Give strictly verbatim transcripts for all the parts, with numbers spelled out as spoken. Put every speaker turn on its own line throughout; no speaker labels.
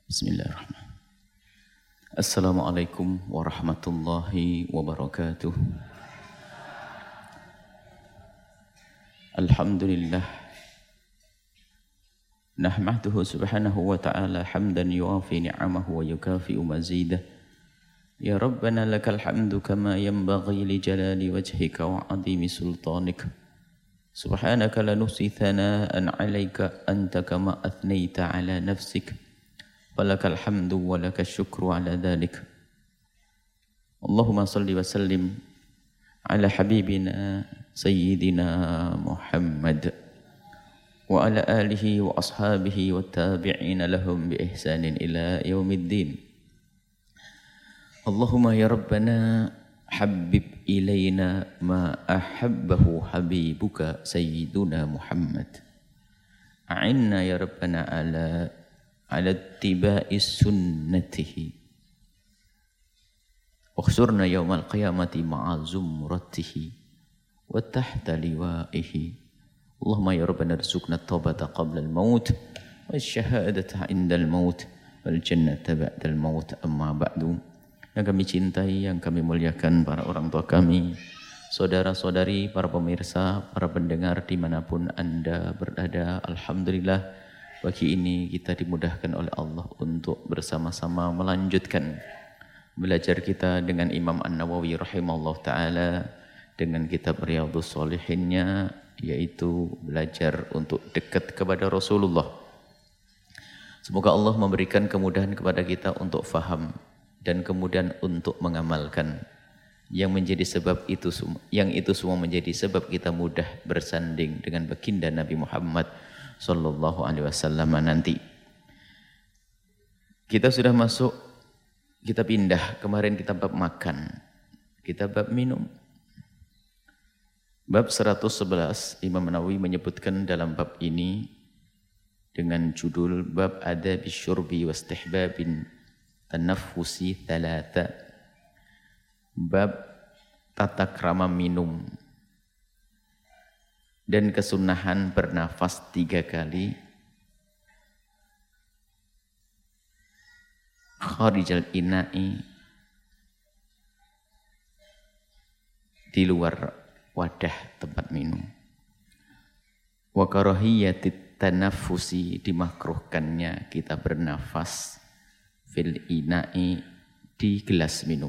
Bismillahirrahmanirrahim. Assalamualaikum warahmatullahi wabarakatuh. Alhamdulillah. Nahmaduhu subhanahu wa ta'ala hamdan yuafi ni'amahu wa yukafi'u mazidah. Ya Rabbana lakal hamdu kama yanbaghi li jalali wajhika wa azimi sultanik. Subhanaka la nuhsi thana'an 'alaika anta kama athnayta 'ala nafsik. Walakal hamdu walakal syukru 'ala dhalik. Allahumma salli wa sallim 'ala habibina sayyidina Muhammad wa 'ala alihi wa ashabihi wa tabi'ina lahum bi ihsanin ila yaumiddin. Allahumma ya Rabbana habib ilayna ma ahabbahu habibuka sayyiduna Muhammad. A'inna ya Rabbana ala ala ittiba'i sunnatihi. Ukhsurna yawmal qiyamati ma'a zumratihi wa tahta liwa'ihi. Allahumma ya Rabbana rizukna taubata qabla al-maut wa syahadata inda al-maut wal jannata ba'da al-maut. Amma ba'du. Yang kami cintai, yang kami muliakan para orang tua kami, saudara-saudari, para pemirsa, para pendengar dimanapun Anda berada. Alhamdulillah, pagi ini kita dimudahkan oleh Allah untuk bersama-sama melanjutkan belajar kita dengan Imam An-Nawawi rahimahullah ta'ala, dengan kitab Riyadhus Shalihinnya, yaitu belajar untuk dekat kepada Rasulullah. Semoga Allah memberikan kemudahan kepada kita untuk faham dan kemudian untuk mengamalkan yang menjadi sebab itu semua, yang itu semua menjadi sebab kita mudah bersanding dengan baginda Nabi Muhammad sallallahu alaihi wasallam nanti. Kita sudah masuk, kita pindah, kemarin kita bab makan, kita bab minum. Bab seratus sebelas Imam Nawawi menyebutkan dalam bab ini dengan judul bab adabi syurbi wastihbabin tanaffusi thalatha. Bab tata krama minum dan kesunahan bernafas tiga kali kharijal ina'i, di luar wadah tempat minum. Wa karahiyatit tanaffusi, dimakruhkannya kita bernafas fil ina'i, di gelas minum.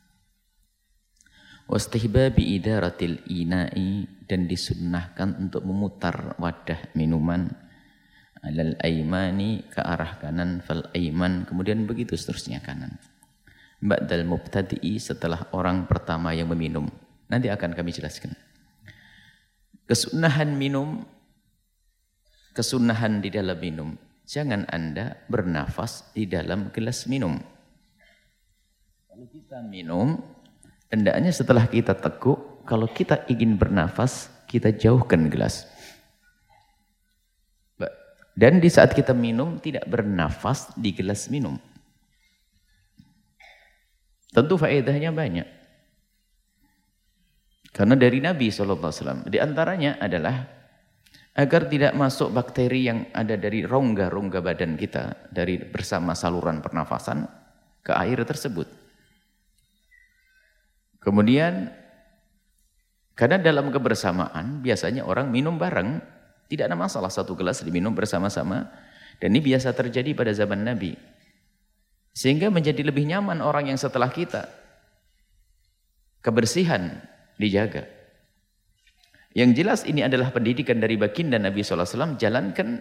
Wastihbabi idaratil ina'i, dan disunnahkan untuk memutar wadah minuman alal aimani, ke arah kanan, fal aiman, kemudian begitu seterusnya kanan. Ba'dal mubtadi'i, setelah orang pertama yang meminum. Nanti akan kami jelaskan. Kesunahan minum, kesunahan di dalam minum. Jangan Anda bernafas di dalam gelas minum. Kalau kita minum, hendaknya setelah kita teguk, kalau kita ingin bernafas, kita jauhkan gelas. Dan di saat kita minum, tidak bernafas di gelas minum. Tentu faedahnya banyak. Karena dari Nabi shallallahu alaihi wasallam, di antaranya adalah agar tidak masuk bakteri yang ada dari rongga-rongga badan kita, dari bersama saluran pernafasan ke air tersebut. Kemudian, karena dalam kebersamaan biasanya orang minum bareng, tidak ada masalah satu gelas diminum bersama-sama, dan ini biasa terjadi pada zaman Nabi. Sehingga menjadi lebih nyaman orang yang setelah kita. Kebersihan dijaga. Yang jelas ini adalah pendidikan dari baginda Nabi shallallahu alaihi wasallam, jalankan,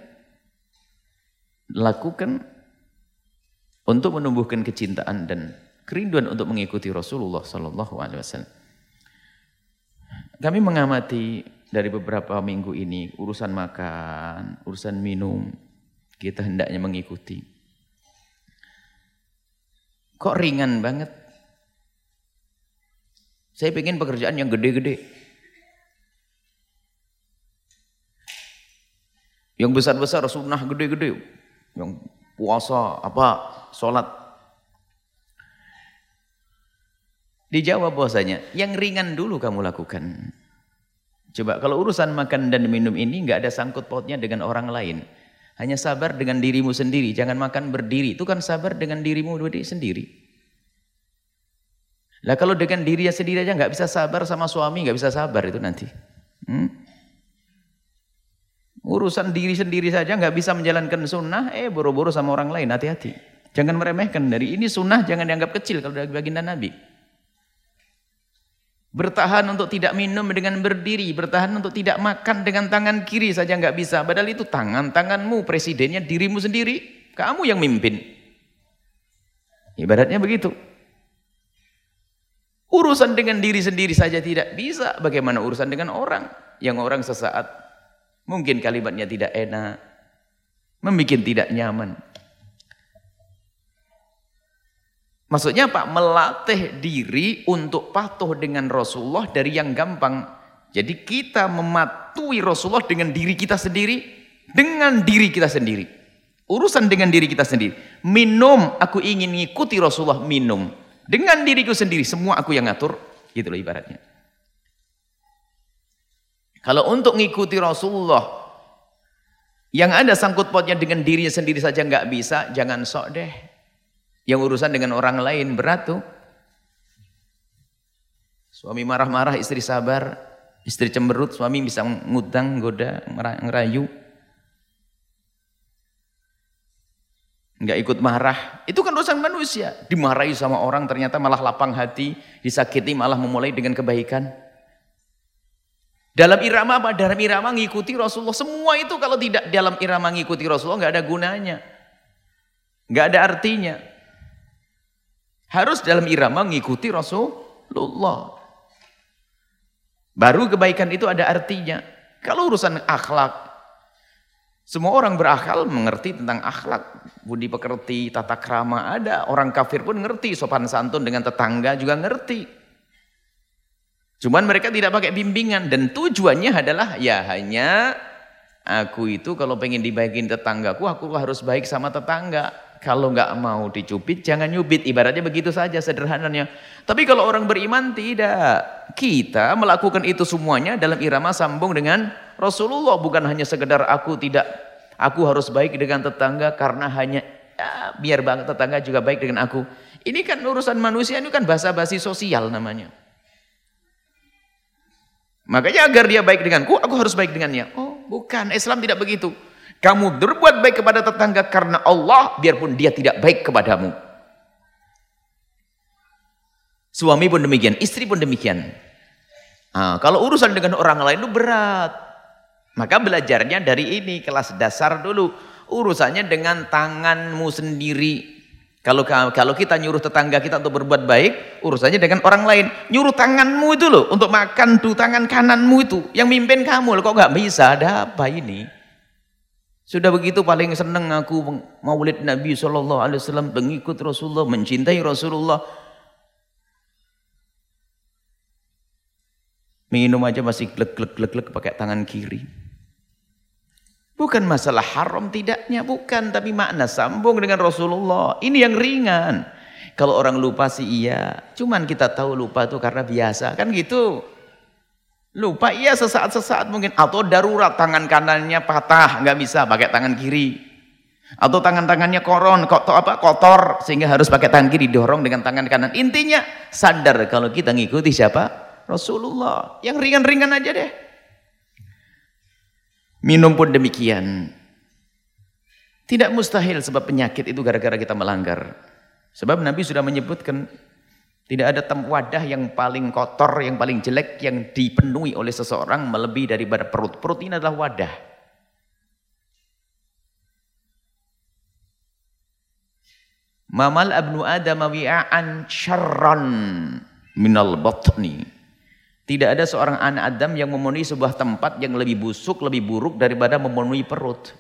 lakukan untuk menumbuhkan kecintaan dan kerinduan untuk mengikuti Rasulullah shallallahu alaihi wasallam. Kami mengamati dari beberapa minggu ini urusan makan, urusan minum, kita hendaknya mengikuti. Kok ringan banget? Saya pengen pekerjaan yang gede-gede. Yang besar-besar, sunnah gede-gede. Yang puasa, apa, sholat. Dijawab bahwasanya, yang ringan dulu kamu lakukan. Coba kalau urusan makan dan minum ini nggak ada sangkut pautnya dengan orang lain. Hanya sabar dengan dirimu sendiri, jangan makan berdiri. Itu kan sabar dengan dirimu sendiri. Lah kalau dengan dirinya sendiri aja nggak bisa sabar sama suami, nggak bisa sabar itu nanti. Hmm? Urusan diri sendiri saja nggak bisa menjalankan sunnah, eh boro-boro sama orang lain, hati-hati. Jangan meremehkan, dari ini sunnah jangan dianggap kecil kalau dari baginda Nabi. Bertahan untuk tidak minum dengan berdiri, bertahan untuk tidak makan dengan tangan kiri saja nggak bisa. Padahal itu tangan-tanganmu, presidennya dirimu sendiri, kamu yang mimpin. Ibaratnya begitu. Urusan dengan diri sendiri saja tidak bisa, bagaimana urusan dengan orang? Yang orang sesaat, mungkin kalimatnya tidak enak, membuat tidak nyaman. Maksudnya apa? Melatih diri untuk patuh dengan Rasulullah dari yang gampang. Jadi kita mematuhi Rasulullah dengan diri kita sendiri, dengan diri kita sendiri. Urusan dengan diri kita sendiri. Minum, aku ingin mengikuti Rasulullah minum. Dengan diriku sendiri, semua aku yang ngatur. Gitu loh ibaratnya. Kalau untuk mengikuti Rasulullah, yang ada sangkut pautnya dengan dirinya sendiri saja nggak bisa, jangan sok deh. Yang urusan dengan orang lain berat tuh. Suami marah-marah, istri sabar. Istri cemberut, suami bisa ngutang, goda, ngerayu. Nggak ikut marah. Itu kan urusan manusia. Dimarahi sama orang ternyata malah lapang hati. Disakiti malah memulai dengan kebaikan. Dalam irama apa? Dalam irama ngikuti Rasulullah. Semua itu kalau tidak dalam irama ngikuti Rasulullah nggak ada gunanya. Nggak ada artinya. Harus dalam irama mengikuti Rasulullah. Baru kebaikan itu ada artinya. Kalau urusan akhlak, semua orang berakal mengerti tentang akhlak. Budi pekerti, tata krama ada. Orang kafir pun ngerti, sopan santun dengan tetangga juga ngerti. Cuman mereka tidak pakai bimbingan. Dan tujuannya adalah, ya hanya aku itu kalau pengen dibaikin tetanggaku, aku harus baik sama tetangga. Kalau nggak mau dicubit, jangan nyubit. Ibaratnya begitu saja sederhananya. Tapi kalau orang beriman tidak. Kita melakukan itu semuanya dalam irama sambung dengan Rasulullah. Bukan hanya sekedar aku tidak, aku harus baik dengan tetangga karena hanya ya, biar banget tetangga juga baik dengan aku. Ini kan urusan manusia, ini kan basa-basi sosial namanya. Makanya agar dia baik denganku, aku harus baik dengannya. Oh, bukan. Islam tidak begitu. Kamu berbuat baik kepada tetangga karena Allah, biarpun dia tidak baik kepadamu. Suami pun demikian, istri pun demikian. Nah, kalau urusan dengan orang lain itu berat. Maka belajarnya dari ini, kelas dasar dulu. Urusannya dengan tanganmu sendiri. Kalau kalau kita nyuruh tetangga kita untuk berbuat baik, urusannya dengan orang lain. Nyuruh tanganmu itu loh, untuk makan tuh tangan kananmu itu. Yang mimpin kamu loh, kok nggak bisa? Ada apa ini? Sudah begitu paling senang aku maulid Nabi shallallahu alaihi wasallam, pengikut Rasulullah, mencintai Rasulullah. Minum aja masih glek-glek-glek pakai tangan kiri. Bukan masalah haram tidaknya, bukan. Tapi makna sambung dengan Rasulullah. Ini yang ringan. Kalau orang lupa sih iya. Cuman kita tahu lupa itu karena biasa. Kan gitu. Lupa iya sesaat-sesaat mungkin. Atau darurat tangan kanannya patah. Nggak bisa pakai tangan kiri. Atau tangan-tangannya koron, kotor, apa, kotor. Sehingga harus pakai tangan kiri, dorong dengan tangan kanan. Intinya sadar kalau kita ngikuti siapa? Rasulullah. Yang ringan-ringan aja deh. Minum pun demikian. Tidak mustahil sebab penyakit itu gara-gara kita melanggar. Sebab Nabi sudah menyebutkan tidak ada wadah yang paling kotor, yang paling jelek yang dipenuhi oleh seseorang melebihi daripada perut. Perut ini adalah wadah. Mamal abnu Adam wi'an syarran minal batni. Tidak ada seorang anak Adam yang memenuhi sebuah tempat yang lebih busuk, lebih buruk daripada memenuhi perut.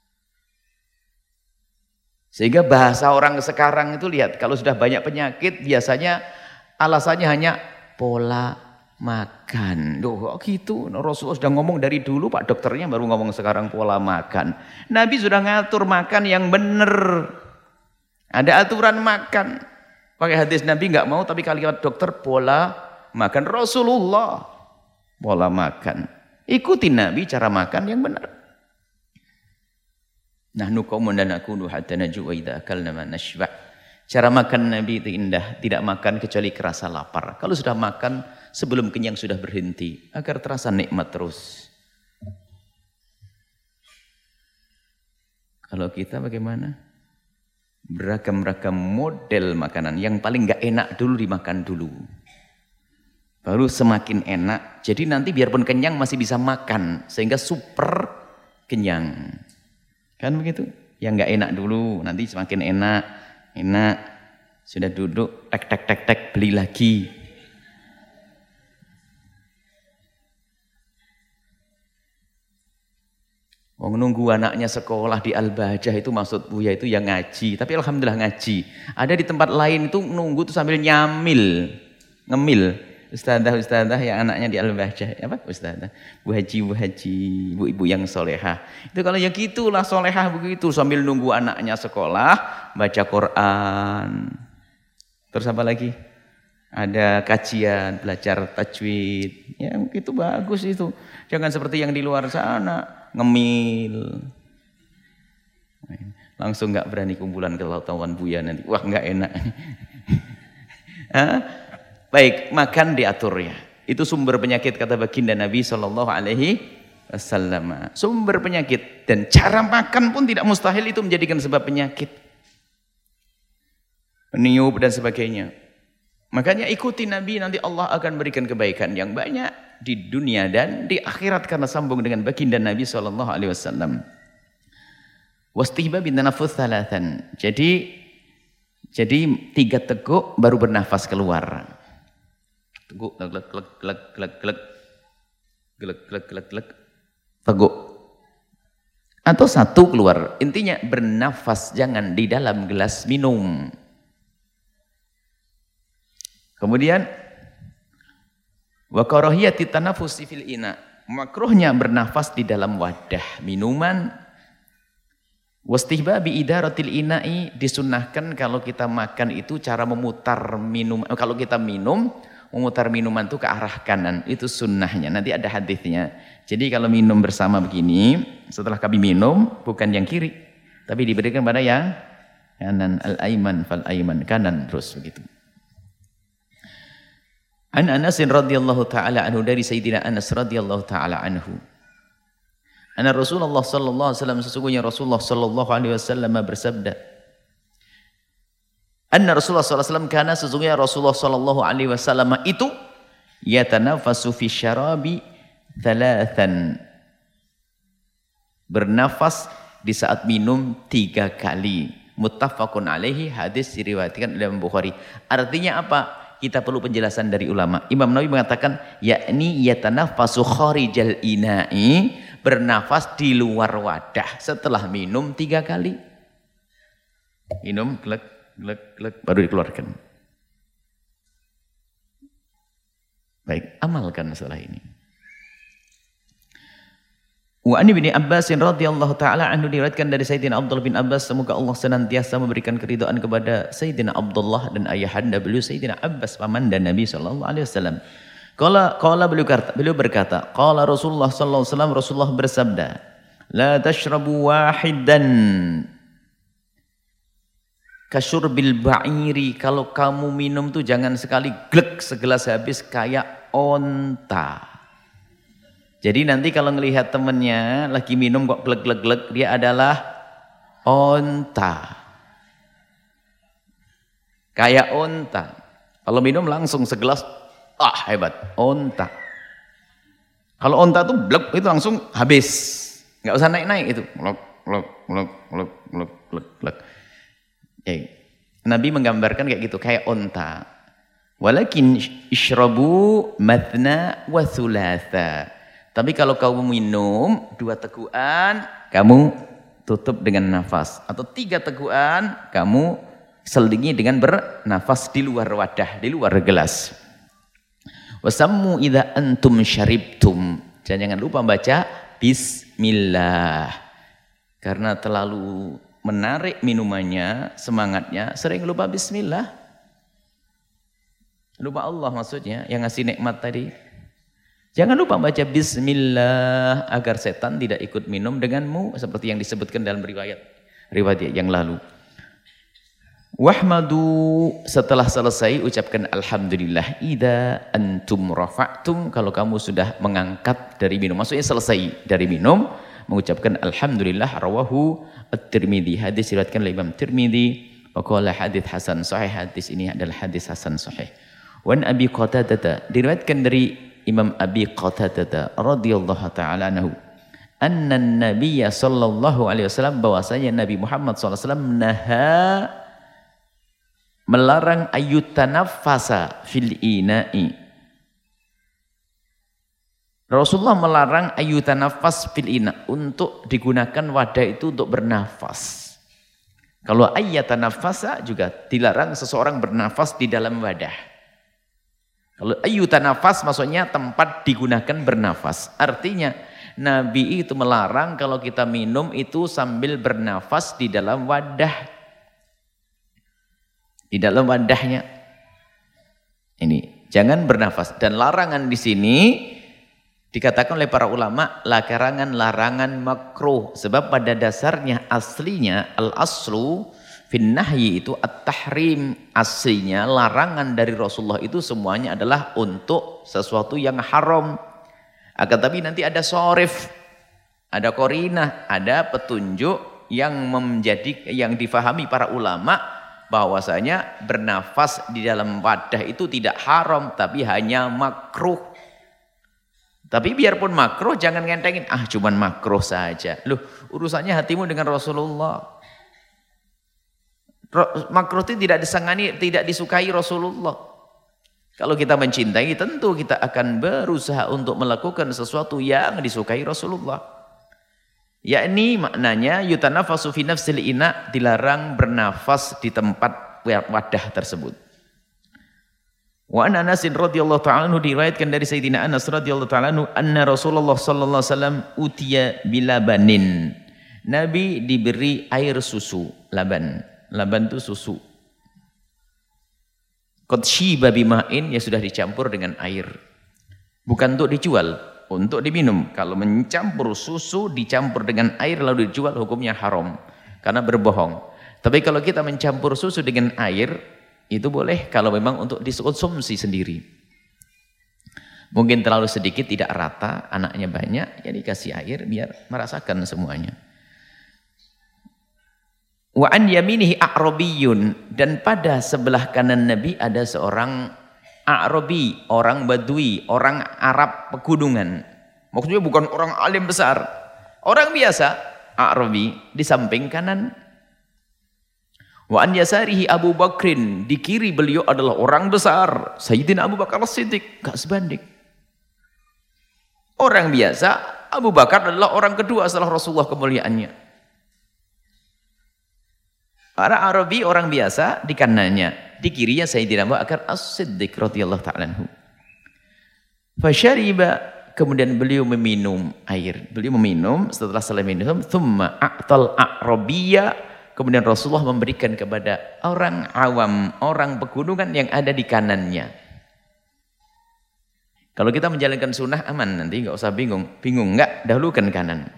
Sehingga bahasa orang sekarang itu lihat, kalau sudah banyak penyakit biasanya alasannya hanya pola makan. Duh, gitu. Rasulullah sudah ngomong dari dulu, Pak dokternya baru ngomong sekarang pola makan. Nabi sudah ngatur makan yang benar. Ada aturan makan. Pakai hadis Nabi nggak mau, tapi kalimat dokter pola makan. Rasulullah pola makan. Ikuti Nabi cara makan yang benar. Nahnu qaumun la nakulu hatta najua idza akalna ma nashba. Cara makan Nabi itu indah, tidak makan kecuali kerasa lapar. Kalau sudah makan sebelum kenyang sudah berhenti agar terasa nikmat terus. Kalau kita bagaimana? Beragam-ragam model makanan. Yang paling gak enak dulu dimakan dulu. Baru semakin enak. Jadi nanti biarpun kenyang masih bisa makan. Sehingga super kenyang. Kan begitu? Yang gak enak dulu. Nanti semakin enak. Enak. Sudah duduk. Tek, tek, tek, tek. Beli lagi. Wong nunggu anaknya sekolah di Al-Bahjah itu maksud Buya itu yang ngaji. Tapi alhamdulillah ngaji. Ada di tempat lain itu nunggu tuh sambil nyamil. Ngemil. Ustadzah-ustadzah yang anaknya di Al-Bahjah. Apa? Ustadzah. Bu Haji, Bu Haji. Ibu-ibu yang solehah. Itu kalau ya gitulah solehah begitu. Sambil nunggu anaknya sekolah. Baca Quran. Terus apa lagi? Ada kajian, belajar tajwid. Ya itu bagus itu. Jangan seperti yang di luar sana. Ngemil. Langsung nggak berani kumpulan ke lautawan Buya nanti. Wah nggak enak. Baik, makan diatur ya. Itu sumber penyakit kata baginda Nabi Shallallahu Alaihi Wasallam. Sumber penyakit dan cara makan pun tidak mustahil itu menjadikan sebab penyakit. Niup dan sebagainya. Makanya ikuti Nabi, nanti Allah akan berikan kebaikan yang banyak di dunia dan di akhirat karena sambung dengan baginda Nabi Shallallahu Alaihi Wasallam. Wastihba bin tanafus thalathan. Jadi jadi tiga teguk baru bernafas keluar. Teguk, glek glek glek glek glek glek glek glek glek teguk. Atau satu keluar. Intinya bernafas jangan di dalam gelas minum. Kemudian wa karahiyati tanafusi fil ina, makruhnya bernafas di dalam wadah minuman. Wastihbabi idaratil ina'i, disunnahkan kalau kita makan itu cara memutar minum. Kalau kita minum, memutar minuman itu ke arah kanan, itu sunnahnya. Nanti ada hadisnya. Jadi kalau minum bersama begini, setelah kami minum bukan yang kiri, tapi diberikan pada yang kanan, al-aiman fal aiman, kanan terus begitu. An Anas radhiyallahu taala anhu, dari Sayyidina Anas radhiyallahu taala anhu. Anna Rasulullah sallallahu alaihi wasallam, sesungguhnya Rasulullah sallallahu alaihi wasallam bersabda. Anna Rasulullah sallallahu alaihi wasallam kana, sesungguhnya Rasulullah sallallahu alaihi wasallam itu yatanafasu fi syarabi thalathan. Bernafas di saat minum tiga kali. Muttafaqun alaihi, hadis diriwayatkan oleh Imam Bukhari. Artinya apa? Kita perlu penjelasan dari ulama. Imam Nawawi mengatakan, yakni yatanafasu kharijal ina'i, bernafas di luar wadah setelah minum tiga kali. Minum, glek, glek, glek, baru dikeluarkan. Baik, amalkan setelah ini. Wa ani bin Abbas radhiyallahu taala anhu, diriwayatkan dari Sayyidina Abdullah bin Abbas, semoga Allah senantiasa memberikan keridhaan kepada Sayyidina Abdullah dan ayahanda beliau Sayyidina Abbas, paman dan Nabi sallallahu alaihi wasallam. Qala qala beliau berkata, beliau berkata, qala Rasulullah sallallahu alaihi wasallam, Rasulullah bersabda, la tashrabu wahidan kasyurbil ba'iri, kalau kamu minum tuh jangan sekali glek segelas habis kayak onta. Jadi nanti kalau ngelihat temennya lagi minum kok glek-glek-glek, dia adalah onta. Kayak onta. Kalau minum langsung segelas, ah hebat, onta. Kalau onta tuh blek itu langsung habis. Nggak usah naik-naik itu. Glek, glek, glek, glek, glek, glek, glek. Eh, Nabi menggambarkan kayak gitu, kayak onta. Walakin ishrabu mathna wa thulatha. Tapi kalau kamu minum dua tegukan, kamu tutup dengan nafas. Atau tiga tegukan, kamu selingi dengan bernafas di luar wadah, di luar gelas. Wasammu idza antum syaribtum. Dan jangan lupa baca bismillah. Karena terlalu menarik minumannya, semangatnya, sering lupa bismillah. Lupa Allah maksudnya, yang ngasih nikmat tadi. Jangan lupa baca bismillah agar setan tidak ikut minum denganmu seperti yang disebutkan dalam riwayat riwayat yang lalu. Wahmadu, setelah selesai ucapkan alhamdulillah idza antum rafa'tum, kalau kamu sudah mengangkat dari minum, maksudnya selesai dari minum, mengucapkan alhamdulillah. Rawahu at-Tirmidzi, hadis diriwayatkan oleh Imam Tirmidzi, wa qala hadits hasan sahih, hadis ini adalah hadis hasan sahih. Wan Abi Qatadah, diriwayatkan dari Imam Abi Qatadah radhiyallahu taala anhu, anna an-nabiy sallallahu alaihi wasallam, bahwasanya Nabi Muhammad sallallahu alaihi wasallam naha, melarang ayyutanaffasa fil ina'i. Rasulullah melarang ayyutanaffas fil ina, untuk digunakan wadah itu untuk bernafas. Kalau ayyatanaffasa juga dilarang seseorang bernafas di dalam wadah. Kalau ayyutanafas maksudnya tempat digunakan bernafas. Artinya Nabi itu melarang kalau kita minum itu sambil bernafas di dalam wadah. Di dalam wadahnya. Ini, jangan bernafas. Dan larangan di sini dikatakan oleh para ulama larangan-larangan makruh. Sebab pada dasarnya aslinya al-aslu fin nahyi itu at-tahrim, aslinya larangan dari Rasulullah itu semuanya adalah untuk sesuatu yang haram. Akan tapi nanti ada sorif, ada korinah, ada petunjuk yang menjadi yang difahami para ulama bahwasanya bernafas di dalam wadah itu tidak haram tapi hanya makruh. Tapi biarpun makruh jangan ngentengin, ah cuman makruh saja. Loh, urusannya hatimu dengan Rasulullah. Makruh itu tidak disangani, tidak disukai Rasulullah. Kalau kita mencintai tentu kita akan berusaha untuk melakukan sesuatu yang disukai Rasulullah. Yakni maknanya yutanafasu fi nafsil ina, dilarang bernafas di tempat wadah tersebut. Wa an Anas radhiyallahu ta'ala anhu, diriwayatkan dari Sayyidina Anas radhiyallahu ta'ala anhu, anna Rasulullah sallallahu alaihi wasallam utiya bilabanin. Nabi diberi air susu, laban. Laban itu susu. Qad shiba bima'in, ya sudah dicampur dengan air. Bukan untuk dijual, untuk diminum. Kalau mencampur susu dicampur dengan air lalu dijual, hukumnya haram karena berbohong. Tapi kalau kita mencampur susu dengan air, itu boleh kalau memang untuk dikonsumsi sendiri. Mungkin terlalu sedikit, tidak rata, anaknya banyak, ya dikasih air biar merasakan semuanya. Wa an yaminihi a'rabiyun, dan pada sebelah kanan Nabi ada seorang A'rabi, orang Badui, orang Arab pegunungan. Maksudnya bukan orang alim besar, orang biasa, A'rabi di samping kanan. Wa an yasarihi Abu Bakrin, di kiri beliau adalah orang besar, Sayyidina Abu Bakar As-Siddiq, gak sebanding. Orang biasa, Abu Bakar adalah orang kedua setelah Rasulullah kemuliaannya. Para Arabi orang biasa di kanannya, di kirinya Sayyidina Abu Bakar As-Siddiq radhiyallahu ta'ala anhu. Fasyariba, kemudian beliau meminum air. Beliau meminum, setelah selesai minum, thumma a'tal a'rabiyya, kemudian Rasulullah memberikan kepada orang awam, orang pegunungan yang ada di kanannya. Kalau kita menjalankan sunnah aman, nanti nggak usah bingung. Bingung nggak? Dahulukan kanan.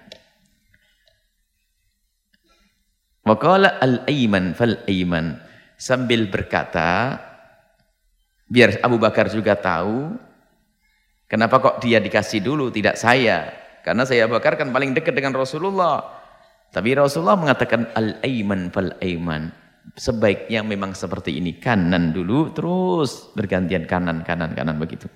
Wa qala al-ayman fal-ayman, sambil berkata biar Abu Bakar juga tahu kenapa kok dia dikasih dulu tidak saya, karena saya Abu Bakar kan paling dekat dengan Rasulullah. Tapi Rasulullah mengatakan al-ayman fal-ayman, sebaiknya memang seperti ini, kanan dulu terus bergantian kanan kanan kanan begitu.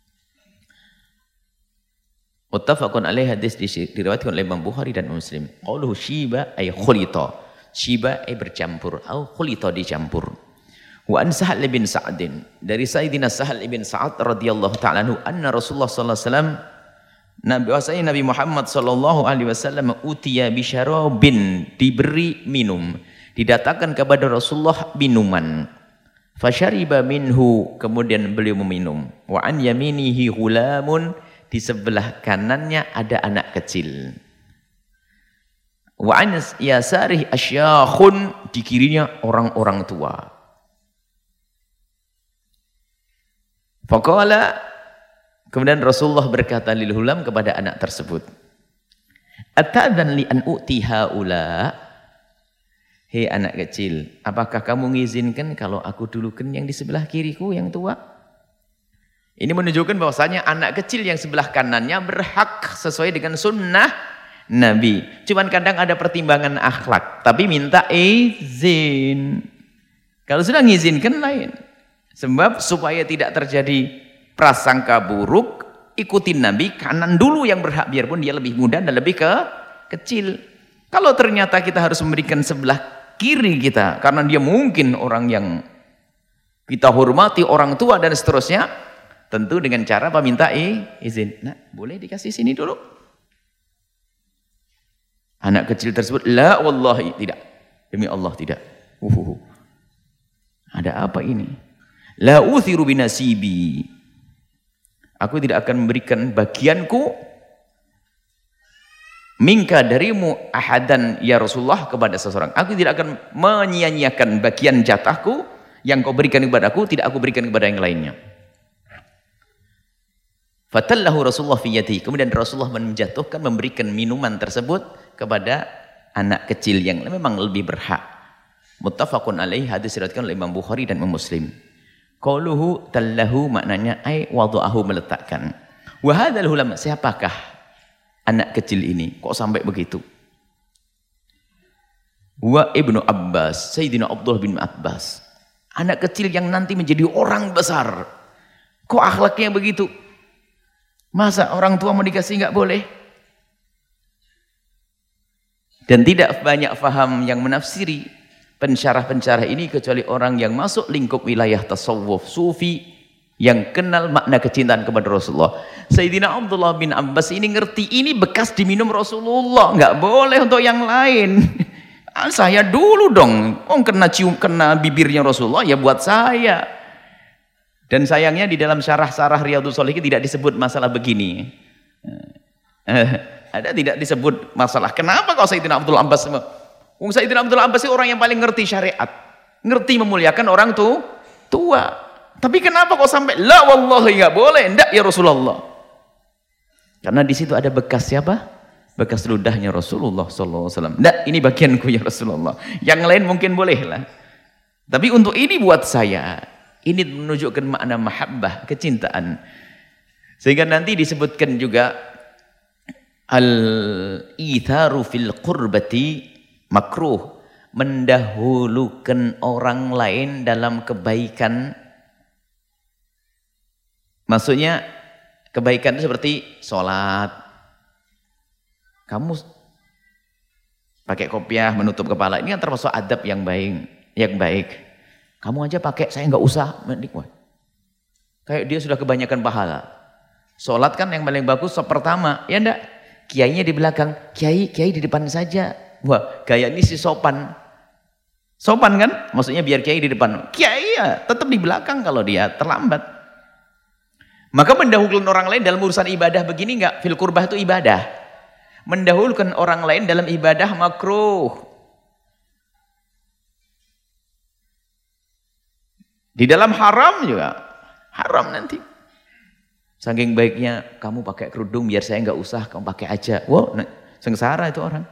Muttafaqun alaih, hadis diriwayatkan oleh Imam Bukhari dan Muslim. Qauluhu shiba ay khulita, shiba ay bercampur, au khulita dicampur. Wa an Sahal bin Sa'din, dari Sayyidina Sahal bin Sa'ad radhiyallahu ta'ala anhu, anna Rasulullah sallallahu alaihi wasallam, Nabi wasai Nabi Muhammad sallallahu alaihi wasallam utiya bi syarabin, diberi minum, didatangkan kepada Rasulullah minuman. Fasyariba minhu, kemudian beliau meminum. Wa an yaminihi ghulamun, di sebelah kanannya ada anak kecil. Wa an yasarihi asyakhun, di kirinya orang-orang tua. Faqala, Kemudian Rasulullah berkata lil hulam kepada anak tersebut, "Atadzan li an u'ti haula?" Hei anak kecil, apakah kamu mengizinkan kalau aku dulukan yang di sebelah kiriku yang tua? Ini menunjukkan bahwasanya anak kecil yang sebelah kanannya berhak sesuai dengan sunnah Nabi. Cuman kadang ada pertimbangan akhlak, tapi minta izin. Kalau sudah mengizinkan lain. Sebab supaya tidak terjadi prasangka buruk, ikutin Nabi, kanan dulu yang berhak biarpun dia lebih muda dan lebih ke kecil. Kalau ternyata kita harus memberikan sebelah kiri kita karena dia mungkin orang yang kita hormati, orang tua dan seterusnya, tentu dengan cara apa? Minta izin. Nah, boleh dikasih sini dulu. Anak kecil tersebut, la wallahi, tidak. Demi Allah tidak. Uhuhu. Ada apa ini? La uthiru binasibi. Aku tidak akan memberikan bagianku minka darimu ahadan ya Rasulullah kepada seseorang. Aku tidak akan menyia-nyiakan bagian jatahku yang kau berikan kepadaku, tidak aku berikan kepada yang lainnya. Fatallahu Rasulullah fi yadihi. Kemudian Rasulullah menjatuhkan, memberikan minuman tersebut kepada anak kecil yang memang lebih berhak. Muttafaqun alaihi, hadis diriwayatkan oleh Imam Bukhari dan Imam Muslim. Qauluhu tallahu maknanya ai wada'ahu, meletakkan. Wa hadzal ulama, siapakah anak kecil ini? Kok sampai begitu? Wa Ibnu Abbas, Sayyidina Abdullah bin Abbas. Anak kecil yang nanti menjadi orang besar. Kok akhlaknya begitu? Masa orang tua mau dikasih nggak boleh? Dan tidak banyak faham yang menafsiri pensyarah-pensyarah ini kecuali orang yang masuk lingkup wilayah tasawuf sufi yang kenal makna kecintaan kepada Rasulullah. Sayyidina Abdullah bin Abbas ini ngerti ini bekas diminum Rasulullah, nggak boleh untuk yang lain. Saya dulu dong, oh kena cium, kena bibirnya Rasulullah, ya buat saya. Dan sayangnya di dalam syarah-syarah Riyadhus Shalihin tidak disebut masalah begini. Ada tidak disebut masalah. Kenapa kalau Sayyidina Abdullah Abbas? Wong Sayyidina Abdullah Abbas itu orang yang paling ngerti syariat, ngerti memuliakan orang tuh tua. Tapi kenapa kok sampai la wallahi nggak boleh? Enggak ya Rasulullah. Karena di situ ada bekas siapa? Bekas ludahnya Rasulullah sallallahu alaihi wasallam. Enggak, ini bagianku ya Rasulullah. Yang lain mungkin boleh lah. Tapi untuk ini buat saya, ini menunjukkan makna mahabbah, kecintaan. Sehingga nanti disebutkan juga al-itharu fil qurbati makruh, mendahulukan orang lain dalam kebaikan. Maksudnya kebaikan itu seperti sholat. Kamu pakai kopiah menutup kepala, ini kan termasuk adab yang baik, yang baik. Kamu aja pakai, saya nggak usah. Kayak dia sudah kebanyakan pahala. Sholat kan yang paling bagus pertama, ya enggak? Kiainya di belakang, kiai, kiai di depan saja. Wah, gaya ini si sopan. Sopan kan? Maksudnya biar kiai di depan. Kiai ya tetap di belakang kalau dia terlambat. Maka mendahulukan orang lain dalam urusan ibadah begini enggak? Fil qurbah itu ibadah. Mendahulukan orang lain dalam ibadah makruh. Di dalam haram juga. Haram nanti. Saking baiknya kamu pakai kerudung biar saya enggak usah, kamu pakai aja. Wow, sengsara itu orang.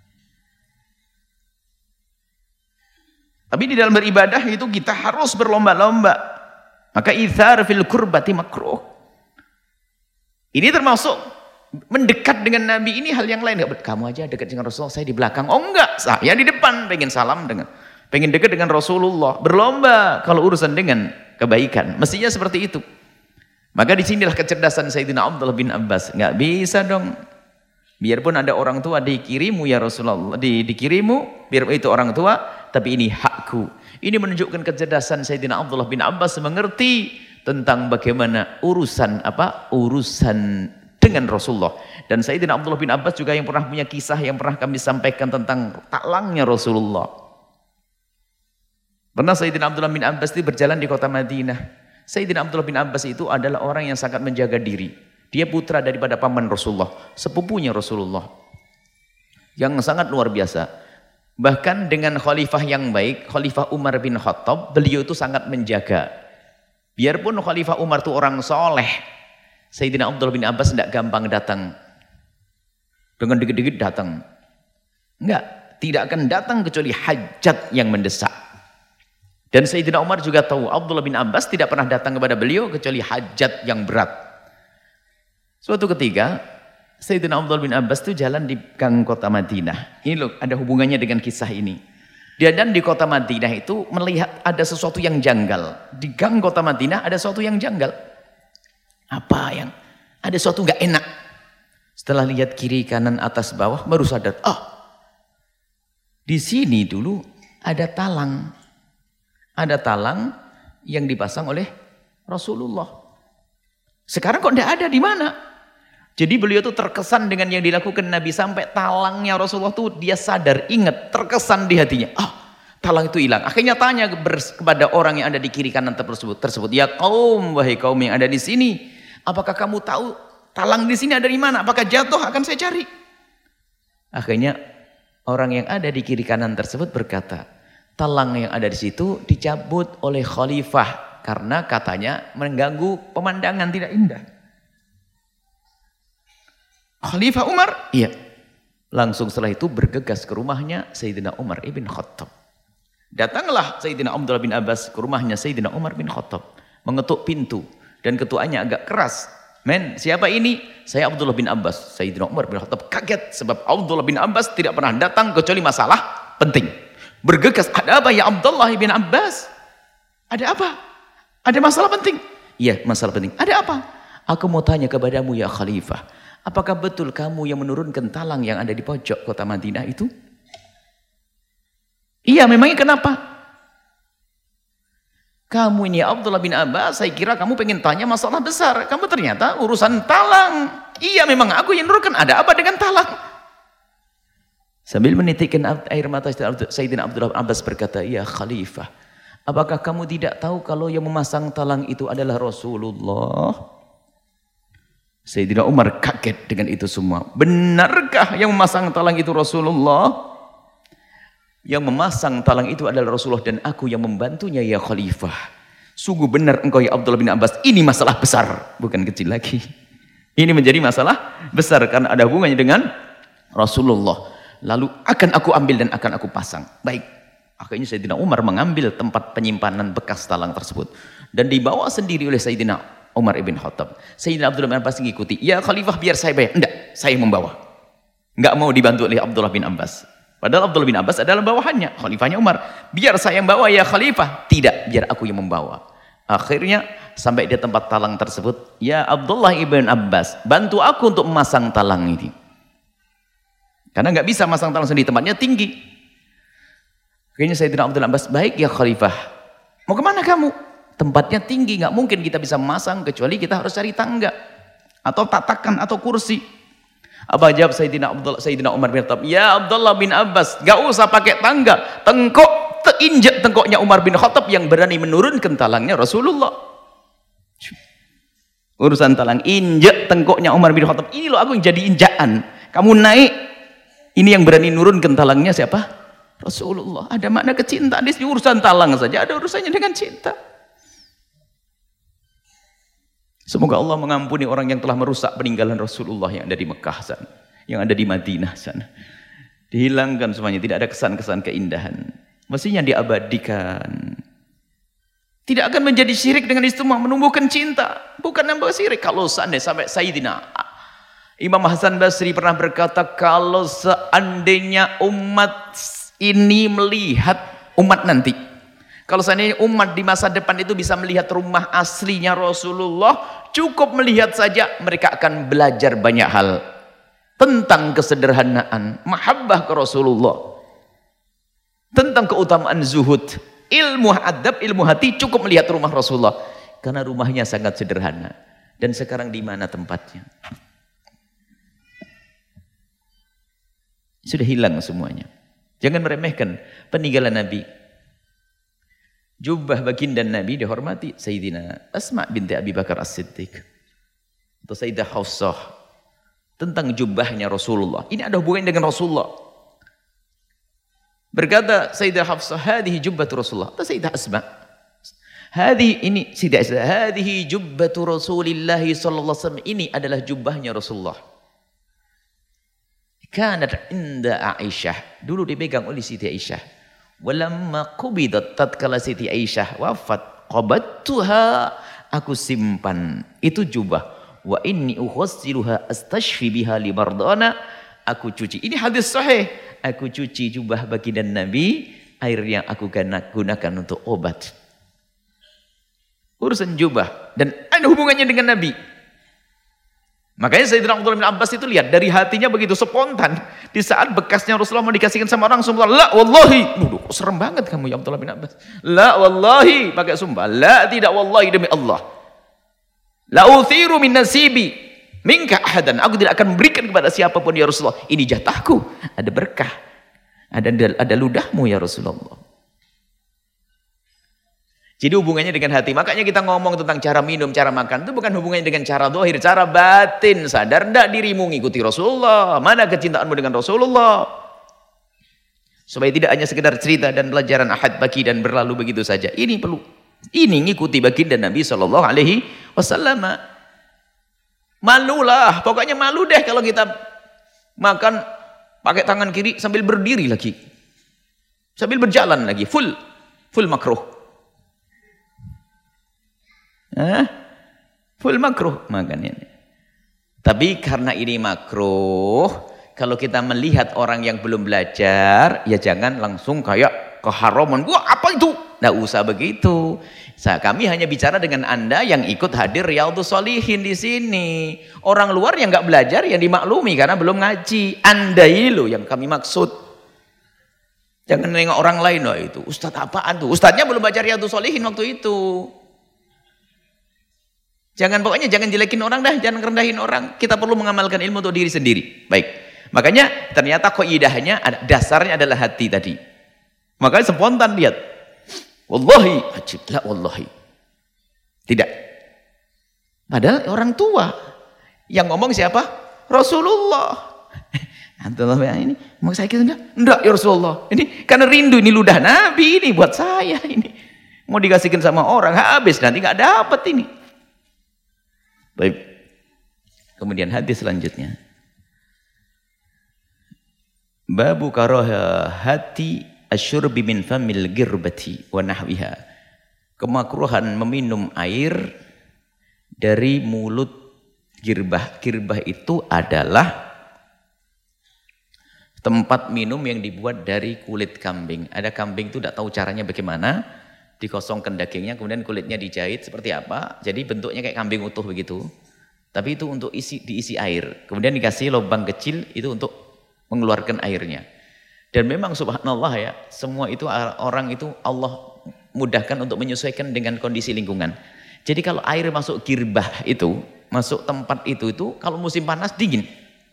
Tapi di dalam beribadah itu kita harus berlomba-lomba. Maka itsar fil qurbati makruh. Ini termasuk mendekat dengan Nabi, ini hal yang lain. Kamu aja dekat dengan Rasulullah, saya di belakang. Oh enggak, saya di depan, pengen salam dengan, pengen dekat dengan Rasulullah. Berlomba kalau urusan dengan kebaikan. Mestinya seperti itu. Maka disinilah kecerdasan Sayyidina Abdullah bin Abbas. Enggak bisa dong. Biarpun ada orang tua dikirimu ya Rasulullah, di, dikirimu, biar itu orang tua, tapi ini hakku. Ini menunjukkan kecerdasan Sayyidina Abdullah bin Abbas mengerti tentang bagaimana urusan apa? Urusan dengan Rasulullah. Dan Sayyidina Abdullah bin Abbas juga yang pernah punya kisah yang pernah kami sampaikan tentang talangnya Rasulullah. Pernah Sayyidina Abdullah bin Abbas itu berjalan di kota Madinah. Sayyidina Abdullah bin Abbas itu adalah orang yang sangat menjaga diri. Dia putra daripada paman Rasulullah, sepupunya Rasulullah. Yang sangat luar biasa. Bahkan dengan khalifah yang baik, Khalifah Umar bin Khattab, beliau itu sangat menjaga. Biarpun Khalifah Umar itu orang soleh, Sayyidina Abdullah bin Abbas tidak gampang datang. Dengan dikit-dikit datang. Enggak, tidak akan datang kecuali hajat yang mendesak. Dan Sayyidina Umar juga tahu Abdullah bin Abbas tidak pernah datang kepada beliau kecuali hajat yang berat. Suatu ketika Sayyidina Abdullah bin Abbas itu jalan di gang kota Madinah. Ini loh, ada hubungannya dengan kisah ini. Dia dan di kota Madinah itu melihat ada sesuatu yang janggal. Di gang kota Madinah ada sesuatu yang janggal. Apa yang? Ada sesuatu nggak enak. Setelah lihat kiri kanan atas bawah baru sadar, oh, di sini dulu ada talang. Ada talang yang dipasang oleh Rasulullah. Sekarang kok tidak ada, di mana? Jadi beliau itu terkesan dengan yang dilakukan Nabi sampai talangnya Rasulullah itu dia sadar, ingat, terkesan di hatinya. Ah, oh, talang itu hilang. Akhirnya tanya kepada orang yang ada di kiri kanan tersebut, tersebut, ya kaum, wahai kaum yang ada di sini, apakah kamu tahu talang di sini ada di mana? Apakah jatuh? Akan saya cari. Akhirnya orang yang ada di kiri kanan tersebut berkata, talang yang ada di situ dicabut oleh khalifah karena katanya mengganggu pemandangan, tidak indah. Khalifah Umar? Iya. Langsung setelah itu bergegas ke rumahnya Sayyidina Umar ibn Khattab. Datanglah Sayyidina Abdullah bin Abbas ke rumahnya Sayyidina Umar bin Khattab. Mengetuk pintu. Dan ketuanya agak keras. Men, siapa ini? Saya Abdullah bin Abbas. Sayyidina Umar bin Khattab kaget. Sebab Abdullah bin Abbas tidak pernah datang kecuali masalah penting. Bergegas, ada apa ya Abdullah bin Abbas? Ada apa? Ada masalah penting? Iya, masalah penting. Ada apa? Aku mau tanya kepadamu ya Khalifah. Apakah betul kamu yang menurunkan talang yang ada di pojok kota Madinah itu? Iya, memangnya kenapa? Kamu ini Abdullah bin Abbas, saya kira kamu pengen tanya masalah besar. Kamu ternyata urusan talang. Iya, memang aku yang menurunkan. Ada apa dengan talang? Sambil menitikkan air mata Sayyidina Abdullah bin Abbas berkata, ya Khalifah, apakah kamu tidak tahu kalau yang memasang talang itu adalah Rasulullah? Sayyidina Umar kaget dengan itu semua. Benarkah yang memasang talang itu Rasulullah? Yang memasang talang itu adalah Rasulullah dan aku yang membantunya ya Khalifah. Sungguh benar engkau ya Abdullah bin Abbas. Ini masalah besar, bukan kecil lagi. Ini menjadi masalah besar karena ada hubungannya dengan Rasulullah. Lalu akan aku ambil dan akan aku pasang. Baik. Akhirnya Sayyidina Umar mengambil tempat penyimpanan bekas talang tersebut. Dan dibawa sendiri oleh Sayyidina Umar ibn Khattab. Sayyidina Abdullah bin Abbas mengikuti. Ya Khalifah biar saya bayar. Enggak, saya membawa. Enggak mau dibantu oleh Abdullah bin Abbas. Padahal Abdullah bin Abbas adalah bawahannya. Khalifahnya Umar. Biar saya yang bawa ya Khalifah. Tidak, biar aku yang membawa. Akhirnya sampai di tempat talang tersebut. Ya Abdullah ibn Abbas, bantu aku untuk memasang talang ini. Karena enggak bisa masang talang sendiri, tempatnya tinggi. Akhirnya Sayyidina Abdullah bin Abbas, baik ya Khalifah. Mau kemana kamu? Tempatnya tinggi, nggak mungkin kita bisa memasang kecuali kita harus cari tangga atau tatakan atau kursi. Apa jawab Sayyidina Abdullah, Sayyidina Umar bin Khattab? Ya Abdullah bin Abbas, nggak usah pakai tangga, tengkok, teinjak tengkoknya Umar bin Khattab yang berani menurunkan talangnya Rasulullah. Urusan talang, injak tengkoknya Umar bin Khattab. Ini loh aku yang jadi injakan. Kamu naik, ini yang berani nurunkan talangnya siapa? Rasulullah. Ada makna kecintaan di urusan talang saja, ada urusannya dengan cinta. Semoga Allah mengampuni orang yang telah merusak peninggalan Rasulullah yang ada di Mekah sana, yang ada di Madinah sana. Dihilangkan semuanya, tidak ada kesan-kesan keindahan. Mestinya diabadikan. Tidak akan menjadi syirik dengan itu semua, menumbuhkan cinta, bukan nambah syirik. Kalau seandainya sampai Sayyidina Imam Hasan Basri pernah berkata, kalau seandainya umat ini melihat umat nanti, kalau seandainya umat di masa depan itu bisa melihat rumah aslinya Rasulullah, cukup melihat saja mereka akan belajar banyak hal tentang kesederhanaan, mahabbah ke Rasulullah, tentang keutamaan zuhud, ilmu adab, ilmu hati. Cukup melihat rumah Rasulullah karena rumahnya sangat sederhana. Dan sekarang di mana tempatnya? Sudah hilang semuanya. Jangan meremehkan peninggalan Nabi. Jubah baginda Nabi dihormati Sayyidina Asma binti Abi Bakar As-Siddiq atau Sayyidah Hafsah, tentang jubahnya Rasulullah. Ini ada hubungan dengan Rasulullah. Berkata Sayyidah Hafsah, hadhihi jubbatu Rasulullah. Atau Sayyidah Asma, Hadhi ini tidak hadhihi jubbatu Rasulillah sallallahu alaihi wasallam, ini adalah jubahnya Rasulullah. Kanat inda Aisyah, dulu dipegang oleh Siti Aisyah. Walamma qubidat, tatkala Siti Aisyah wafat, qabattuha, aku simpan itu jubah. Wa inni ukhassiluha astashfi biha li mardana, aku cuci. Ini hadis sahih. Aku cuci jubah baginda Nabi, air yang aku gunakan untuk obat. Urusan jubah dan ada hubungannya dengan Nabi. Makanya Sayyidina Abdullah bin Abbas itu lihat dari hatinya begitu spontan. Di saat bekasnya Rasulullah mau dikasihkan sama orang, sumpah, la wallahi. Duh, kok serem banget kamu ya Abdullah bin Abbas. La wallahi, pakai sumpah. La tidak wallahi, demi Allah. La uthiru min nasibi minka ahadan. Aku tidak akan memberikan kepada siapapun ya Rasulullah. Ini jatahku, ada berkah. Ada ada ludahmu ya Rasulullah. Jadi hubungannya dengan hati. Makanya kita ngomong tentang cara minum, cara makan. Itu bukan hubungannya dengan cara zahir, cara batin. Sadar tidak dirimu ngikuti Rasulullah? Mana kecintaanmu dengan Rasulullah? Supaya tidak hanya sekedar cerita dan pelajaran ahad baki dan berlalu begitu saja. Ini perlu. Ini ngikuti baginda Nabi Shallallahu Alaihi Wasallam. Malulah. Pokoknya malu deh kalau kita makan pakai tangan kiri sambil berdiri lagi. Sambil berjalan lagi. Full. Full makruh. Hah? Full makruh makannya. Tapi karena ini makruh, kalau kita melihat orang yang belum belajar, ya jangan langsung kayak keharaman. Wah, apa itu? Nggak usah begitu. Nah, kami hanya bicara dengan Anda yang ikut hadir Riyadhus Shalihin di sini. Orang luar yang nggak belajar yang dimaklumi karena belum ngaji. Anda ini loh yang kami maksud. Jangan nengok orang lain loh itu. Ustadz apaan tuh? Ustadznya belum baca Riyadhus Shalihin waktu itu. Jangan, pokoknya jangan jelekin orang dah, jangan rendahin orang. Kita perlu mengamalkan ilmu untuk diri sendiri. Baik. Makanya ternyata qaidahnya dasarnya adalah hati tadi. Makanya spontan lihat. Wallahi, ajib, la wallahi. Tidak. Padahal orang tua yang ngomong siapa? Rasulullah. Abdullah ini, mau saya kira enggak ya Rasulullah. Ini karena rindu, ini ludah Nabi ini buat saya ini. Mau dikasihkan sama orang habis nanti nggak dapat ini. Baik. Kemudian hadis selanjutnya. Babu karahati asyurbi min famil girbati wa nahwiha. Kemakruhan meminum air dari mulut girbah. Girbah itu adalah tempat minum yang dibuat dari kulit kambing. Ada kambing itu tidak tahu caranya bagaimana. Dikosongkan dagingnya, kemudian kulitnya dijahit seperti apa, jadi bentuknya kayak kambing utuh begitu, tapi itu untuk isi diisi air, kemudian dikasih lubang kecil itu untuk mengeluarkan airnya. Dan memang subhanallah ya, semua itu orang itu Allah mudahkan untuk menyesuaikan dengan kondisi lingkungan. Jadi kalau air masuk girbah itu, masuk tempat itu, itu kalau musim panas dingin.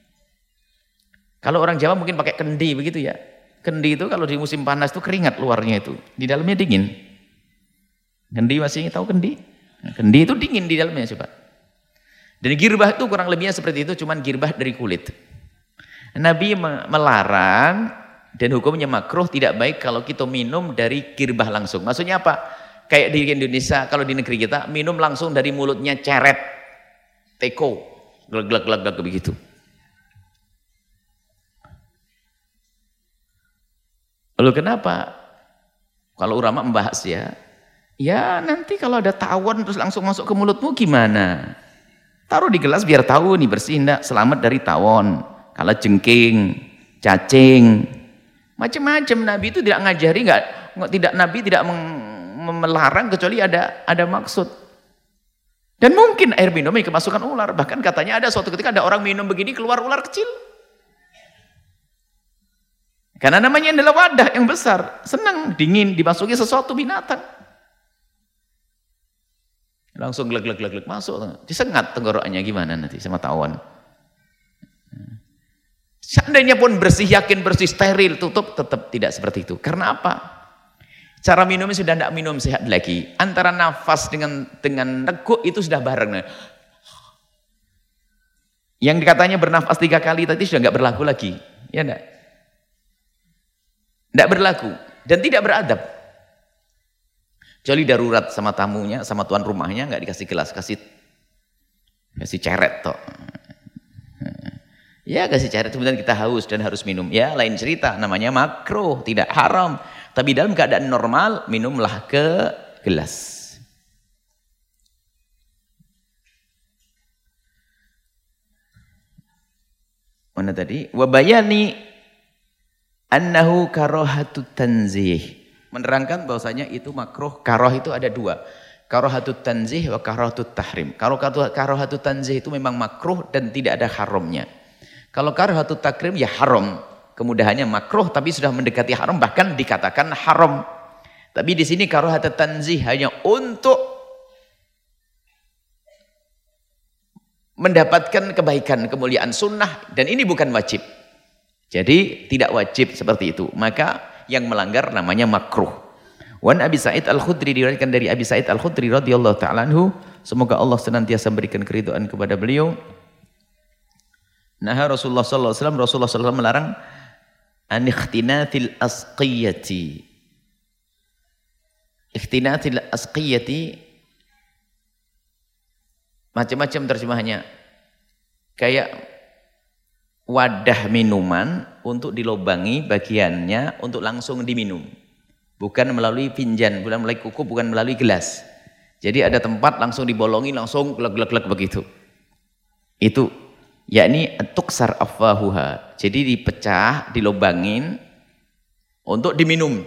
Kalau orang Jawa mungkin pakai kendi begitu ya, kendi itu kalau di musim panas itu keringat luarnya itu, di dalamnya dingin. Kendi masih tahu kendi? Nah, kendi itu dingin di dalamnya coba. Dan girbah itu kurang lebihnya seperti itu, cuman girbah dari kulit. Nabi melarang dan hukumnya makruh, tidak baik kalau kita minum dari girbah langsung. Maksudnya apa? Kayak di Indonesia, kalau di negeri kita minum langsung dari mulutnya ceret, teko, glek-glek-glek begitu. Lalu kenapa? Kalau ulama membahas ya, ya nanti kalau ada tawon terus langsung masuk ke mulutmu gimana? Taruh di gelas biar tahu nih bersih enggak, selamat dari tawon, kala jengking, cacing, macam-macam. Nabi itu tidak ngajari, enggak, tidak Nabi tidak melarang kecuali ada ada maksud. Dan mungkin air minum yang kemasukan ular, bahkan katanya ada suatu ketika ada orang minum begini keluar ular kecil. Karena namanya adalah wadah yang besar, senang dingin dimasuki sesuatu binatang. Langsung glek-glek-glek masuk, disengat tenggorokannya gimana nanti sama tawon. Seandainya pun bersih, yakin bersih, steril, tutup, tetap tidak seperti itu. Karena apa? Cara minumnya sudah tidak minum sehat lagi. Antara nafas dengan dengan neguk itu sudah bareng. Yang dikatanya bernafas tiga kali tadi sudah nggak berlaku lagi, ya enggak? Tidak berlaku dan tidak beradab. Kecuali darurat sama tamunya, sama tuan rumahnya nggak dikasih gelas, kasih kasih ceret toh. Ya kasih ceret, kemudian kita haus dan harus minum. Ya lain cerita, namanya makruh, tidak haram. Tapi dalam keadaan normal, minumlah ke gelas. Mana tadi? Wabayani annahu karohatu tanzih. Menerangkan bahwasanya itu makruh. Karoh itu ada dua. Karohatu tanzih wa karohatu tahrim. Kalau karohatu tanzih itu memang makruh dan tidak ada haramnya. Kalau karohatu takrim ya haram. Kemudahannya makruh tapi sudah mendekati haram, bahkan dikatakan haram. Tapi di sini karohatu tanzih hanya untuk mendapatkan kebaikan, kemuliaan sunnah, dan ini bukan wajib. Jadi tidak wajib seperti itu. Maka yang melanggar namanya makruh. Wan Abi Sa'id Al-Khudri, diriwayatkan dari Abi Sa'id Al-Khudri radhiyallahu ta'ala anhu, semoga Allah senantiasa memberikan keridhaan kepada beliau. Nah, Rasulullah sallallahu alaihi wasallam Rasulullah sallallahu alaihi wasallam melarang an ikhtinatil asqiyati. Ikhtinatil asqiyati macam-macam terjemahannya. Kayak wadah minuman untuk dilobangi bagiannya untuk langsung diminum. Bukan melalui pinjan, bukan melalui kuku, bukan melalui gelas. Jadi ada tempat langsung dibolongi, langsung glek-glek begitu. Itu yakni tuksar afwahuha. Jadi dipecah, dilobangin untuk diminum.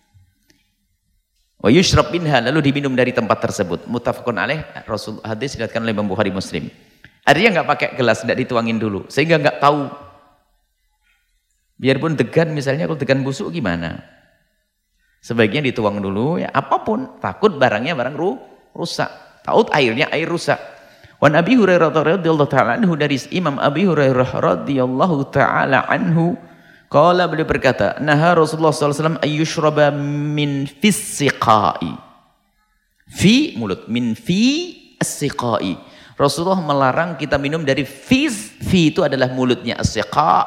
Wa yushrab minha, lalu diminum dari tempat tersebut. Muttafaqun alaih, Rasul hadis diriwayatkan oleh Imam Bukhari Muslim. Artinya nggak pakai gelas, tidak dituangin dulu, sehingga nggak tahu. Biarpun degan misalnya, kalau degan busuk gimana? Sebaiknya dituang dulu, ya apapun, takut barangnya barang ru, rusak. Tahu airnya air rusak. Wan Abi Hurairah radhiyallahu ta'ala anhu, dari Imam Abi Hurairah radhiyallahu ta'ala anhu, qala, beliau berkata, naha Rasulullah sallallahu alaihi wasallam ayyushraba min fis siqai. Fi mulut, min fi as-siqai. Rasulullah melarang kita minum dari fis. Fi itu adalah mulutnya, as-siqa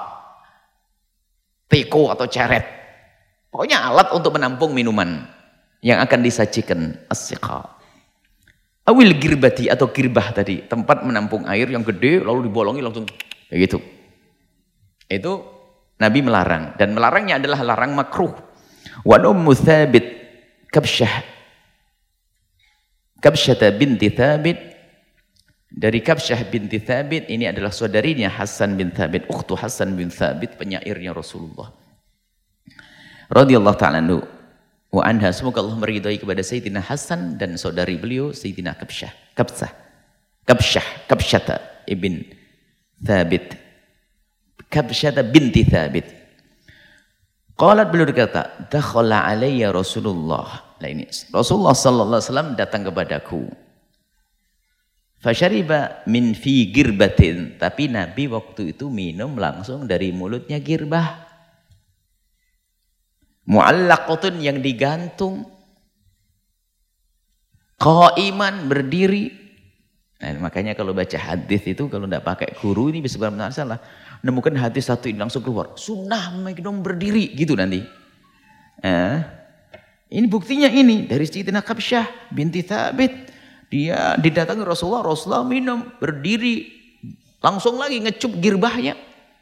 teko atau ceret. Pokoknya alat untuk menampung minuman yang akan disajikan, as-siqa. Awil girbati atau girbah tadi, tempat menampung air yang gede lalu dibolongi langsung kayak gitu. Itu Nabi melarang, dan melarangnya adalah larang makruh. Wa ummu Thabit Kabsyah Kabsyah binti Thabit, dari Kabsyah binti Thabit, ini adalah saudarinya Hasan bin Thabit, ukhtu Hasan bin Thabit, penyairnya Rasulullah radhiyallahu ta'ala anhu wa anha, semoga Allah meridai kepada Sayyidina Hasan dan saudari beliau Sayyidina Kabsyah Kabsyah Kabsyah Kabsyah ibn Thabit, Kabsyah binti Thabit. Qalat, beliau berkata, dakhala alayya Rasulullah. Nah ini Rasulullah sallallahu alaihi wasallam datang kepadaku. Fasyariba min fi girbatin, tapi Nabi waktu itu minum langsung dari mulutnya girbah. Mu'allaqatun, yang digantung. Qaiman, berdiri. Nah, makanya kalau baca hadis itu kalau tidak pakai guru ini bisa bermasalah. Nemukan hadis satu ini langsung keluar, sunnah minum berdiri gitu nanti. Eh, ini buktinya ini dari Sayyidina Kabsyah binti Thabit. Dia didatangi Rasulullah, Rasulullah minum berdiri, langsung lagi ngecup girbahnya.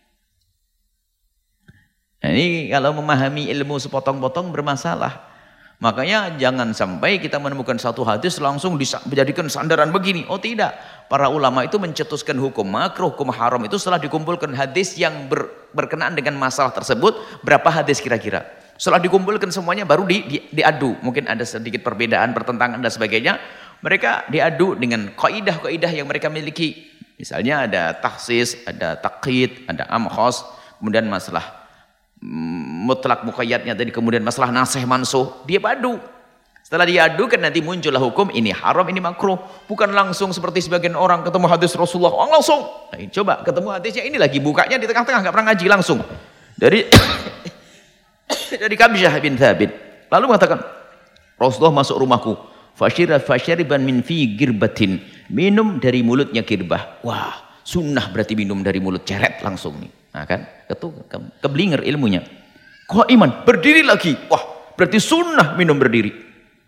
Nah, ini kalau memahami ilmu sepotong-potong bermasalah. Makanya jangan sampai kita menemukan satu hadis langsung dijadikan sandaran begini. Oh tidak, para ulama itu mencetuskan hukum makruh, hukum haram itu setelah dikumpulkan hadis yang ber, berkenaan dengan masalah tersebut. Berapa hadis kira-kira? Setelah dikumpulkan semuanya baru di, di, diadu. Mungkin ada sedikit perbedaan, pertentangan dan sebagainya. Mereka diadu dengan kaidah-kaidah yang mereka miliki. Misalnya ada takhsis, ada taqyid, ada amkhos, kemudian masalah mutlak muqayyadnya tadi, kemudian masalah nasih mansuh, dia padu. Setelah diadu kan nanti muncullah hukum ini haram, ini makruh. Bukan langsung seperti sebagian orang ketemu hadis Rasulullah oh, langsung. Nah, coba ketemu hadisnya ini lagi bukanya di tengah-tengah, nggak pernah ngaji langsung. Dari dari Kabsyah bin Thabit. Lalu mengatakan, Rasulullah masuk rumahku. Fashira fashariban min fi girbatin, minum dari mulutnya girbah. Wah, sunnah berarti minum dari mulut ceret langsung nih. Nah kan, itu ke, keblinger ilmunya. Kok iman berdiri lagi? Wah, berarti sunnah minum berdiri.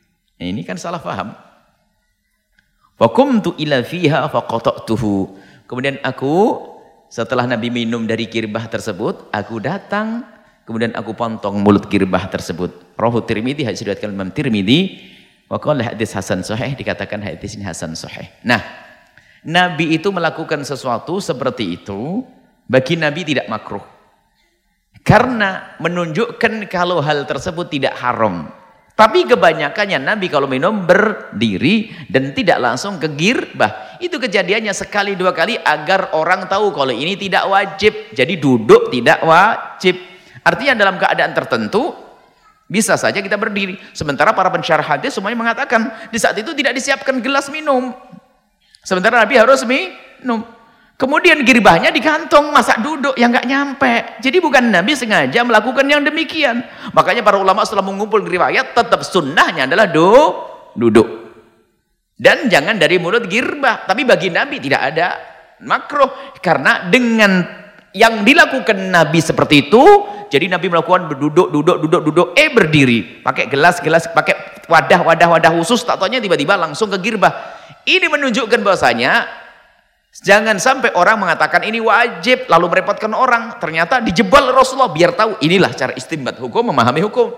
Ini kan salah paham. Faqumtu ila fiha faqata'tuhu. Kemudian aku setelah Nabi minum dari kirbah tersebut, aku datang kemudian aku potong mulut kirbah tersebut. Rawahu Tirmidzi, hadis riwayat Imam Tirmidzi. Wa qala hadis hasan sahih, dikatakan hadis ini hasan sahih. Nah, Nabi itu melakukan sesuatu seperti itu bagi Nabi tidak makruh. Karena menunjukkan kalau hal tersebut tidak haram. Tapi kebanyakannya Nabi kalau minum berdiri dan tidak langsung ke girbah. Itu kejadiannya sekali dua kali agar orang tahu kalau ini tidak wajib. Jadi duduk tidak wajib. Artinya dalam keadaan tertentu bisa saja kita berdiri. Sementara para pensyarah hadis semuanya mengatakan di saat itu tidak disiapkan gelas minum. Sementara Nabi harus minum. Kemudian girbahnya di kantong, masa duduk yang nggak nyampe. Jadi bukan Nabi sengaja melakukan yang demikian. Makanya para ulama setelah mengumpul riwayat, tetap sunnahnya adalah do, duduk. Dan jangan dari mulut girbah. Tapi bagi Nabi tidak ada makruh. Karena dengan yang dilakukan Nabi seperti itu, jadi Nabi melakukan berduduk, duduk, duduk, duduk, eh berdiri. Pakai gelas, gelas, pakai wadah, wadah, wadah khusus, tak taunya tiba-tiba langsung ke girbah. Ini menunjukkan bahwasanya jangan sampai orang mengatakan ini wajib lalu merepotkan orang, ternyata dijebal Rasulullah biar tahu inilah cara istinbat hukum, memahami hukum.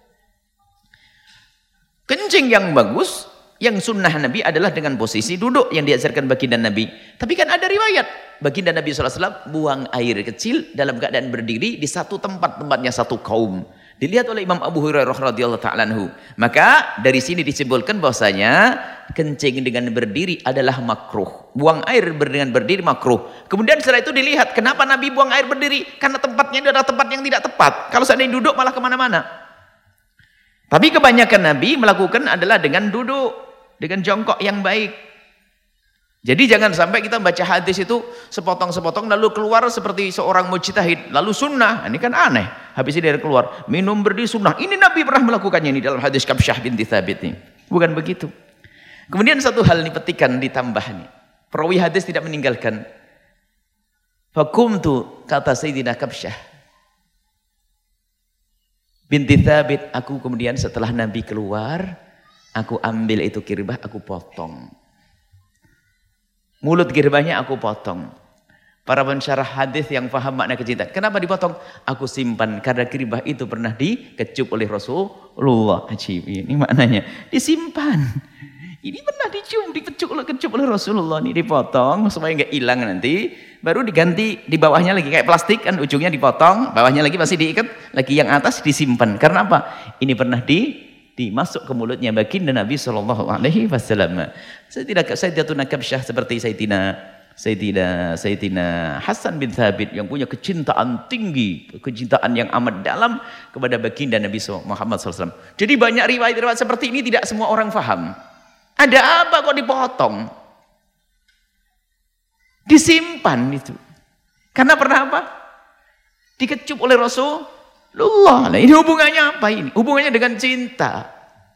Kencing yang bagus, yang sunnah Nabi adalah dengan posisi duduk yang diajarkan baginda Nabi. Tapi kan ada riwayat baginda Nabi shallallahu alaihi wasallam buang air kecil dalam keadaan berdiri di satu tempat, tempatnya satu kaum. Dilihat oleh Imam Abu Hurairah radhiyallahu ta'ala anhu. Maka dari sini disimpulkan bahwasanya kencing dengan berdiri adalah makruh. Buang air dengan berdiri makruh. Kemudian setelah itu dilihat kenapa Nabi buang air berdiri? Karena tempatnya adalah tempat yang tidak tepat. Kalau seandainya duduk malah kemana-mana. Tapi kebanyakan Nabi melakukan adalah dengan duduk, dengan jongkok yang baik. Jadi jangan sampai kita baca hadis itu sepotong-sepotong lalu keluar seperti seorang mujtahid, lalu sunnah. Ini kan aneh. Habis ini dari keluar minum berdiri sunnah. Ini Nabi pernah melakukannya ini dalam hadis Kabsyah binti Thabit ini. Bukan begitu. Kemudian satu hal ini petikan ditambah nih. Perawi hadis tidak meninggalkan. Fakumtu, kata Sayyidina Kabsyah binti Thabit, aku kemudian setelah Nabi keluar, aku ambil itu kirbah, aku potong. Mulut girbahnya aku potong. Para pensyarah hadis yang paham makna kecintaan, kenapa dipotong? Aku simpan karena girbah itu pernah dikecup oleh Rasulullah. Ajib, ini maknanya disimpan. Ini pernah dicium, dikecup oleh kecup oleh Rasulullah. Ini dipotong supaya nggak hilang nanti. Baru diganti di bawahnya lagi kayak plastik kan, ujungnya dipotong, bawahnya lagi masih diikat, lagi yang atas disimpan. Karena apa? Ini pernah di dimasuk ke mulutnya baginda Nabi sallallahu alaihi wasallam. Saya tidak Sayyidatuna Kabsyah seperti Sayyidina Sayyidina Sayyidina Hasan bin Thabit yang punya kecintaan tinggi, kecintaan yang amat dalam kepada baginda Nabi Muhammad sallallahu alaihi wasallam. Jadi banyak riwayat-riwayat seperti ini tidak semua orang faham. Ada apa kok dipotong? Disimpan itu. Karena pernah apa? Dikecup oleh Rasul Allah. Nah, ini hubungannya apa ini? Hubungannya dengan cinta.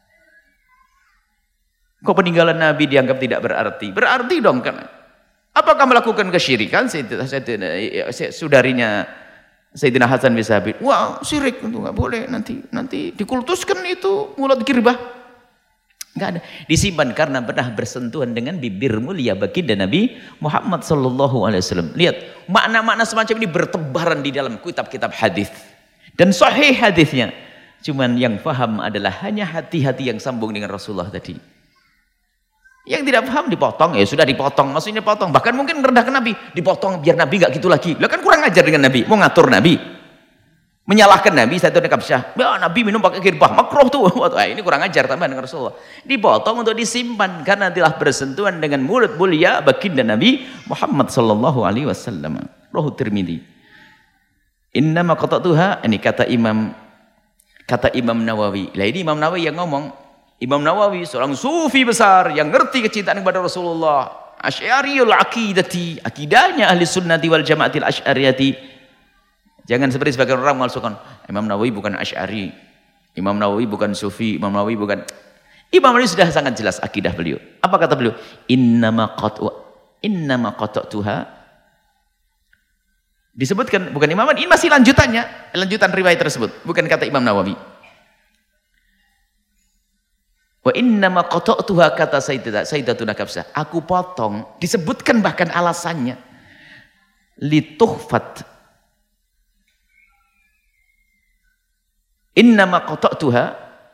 Kok peninggalan Nabi dianggap tidak berarti? Berarti dong kan. Apakah melakukan kesyirikan? Saudarinya Sayyidina Hasan bin Thabit. Wah, syirik itu nggak boleh. Nanti nanti dikultuskan itu mulut girbah. Nggak ada. Disimpan karena pernah bersentuhan dengan bibir mulia baginda Nabi Muhammad sallallahu alaihi wasallam. Lihat, makna-makna semacam ini bertebaran di dalam kitab-kitab hadis. Dan sahih hadisnya. Cuman yang faham adalah hanya hati-hati yang sambung dengan Rasulullah tadi. Yang tidak paham dipotong, ya sudah dipotong. Maksudnya potong. Bahkan mungkin merendahkan Nabi. Dipotong biar Nabi nggak gitu lagi. Lah kan kurang ajar dengan Nabi. Mau ngatur Nabi. Menyalahkan Nabi. Sayyidatuna Kabsyah. Ya Nabi minum pakai girbah. Makruh tuh. Wah, ini kurang ajar tambah dengan Rasulullah. Dipotong untuk disimpan. Karena telah bersentuhan dengan mulut mulia baginda Nabi Muhammad sallallahu alaihi wasallam. Rawahu Tirmidzi. Innama qata'tuha, ini kata Imam kata Imam Nawawi. Lah ini Imam Nawawi yang ngomong. Imam Nawawi seorang sufi besar yang ngerti kecintaan kepada Rasulullah. Asy'ariyul aqidati, akidahnya ahli sunnati wal jamaatil asy'ariyati. Jangan seperti sebagian orang memalsukan. Imam Nawawi bukan Asy'ari. Imam Nawawi bukan sufi, Imam Nawawi bukan. Imam Nawawi sudah sangat jelas akidah beliau. Apa kata beliau? Innama qat'u innama qata'tuha. Disebutkan bukan Imam Nawawi, ini masih lanjutannya, lanjutan riwayat tersebut, bukan kata Imam Nawawi. Wa innama qata'tuha kata Sayyidatuna Hafsah. Aku potong, disebutkan bahkan alasannya. Lituhfat. Innama qata'tuha.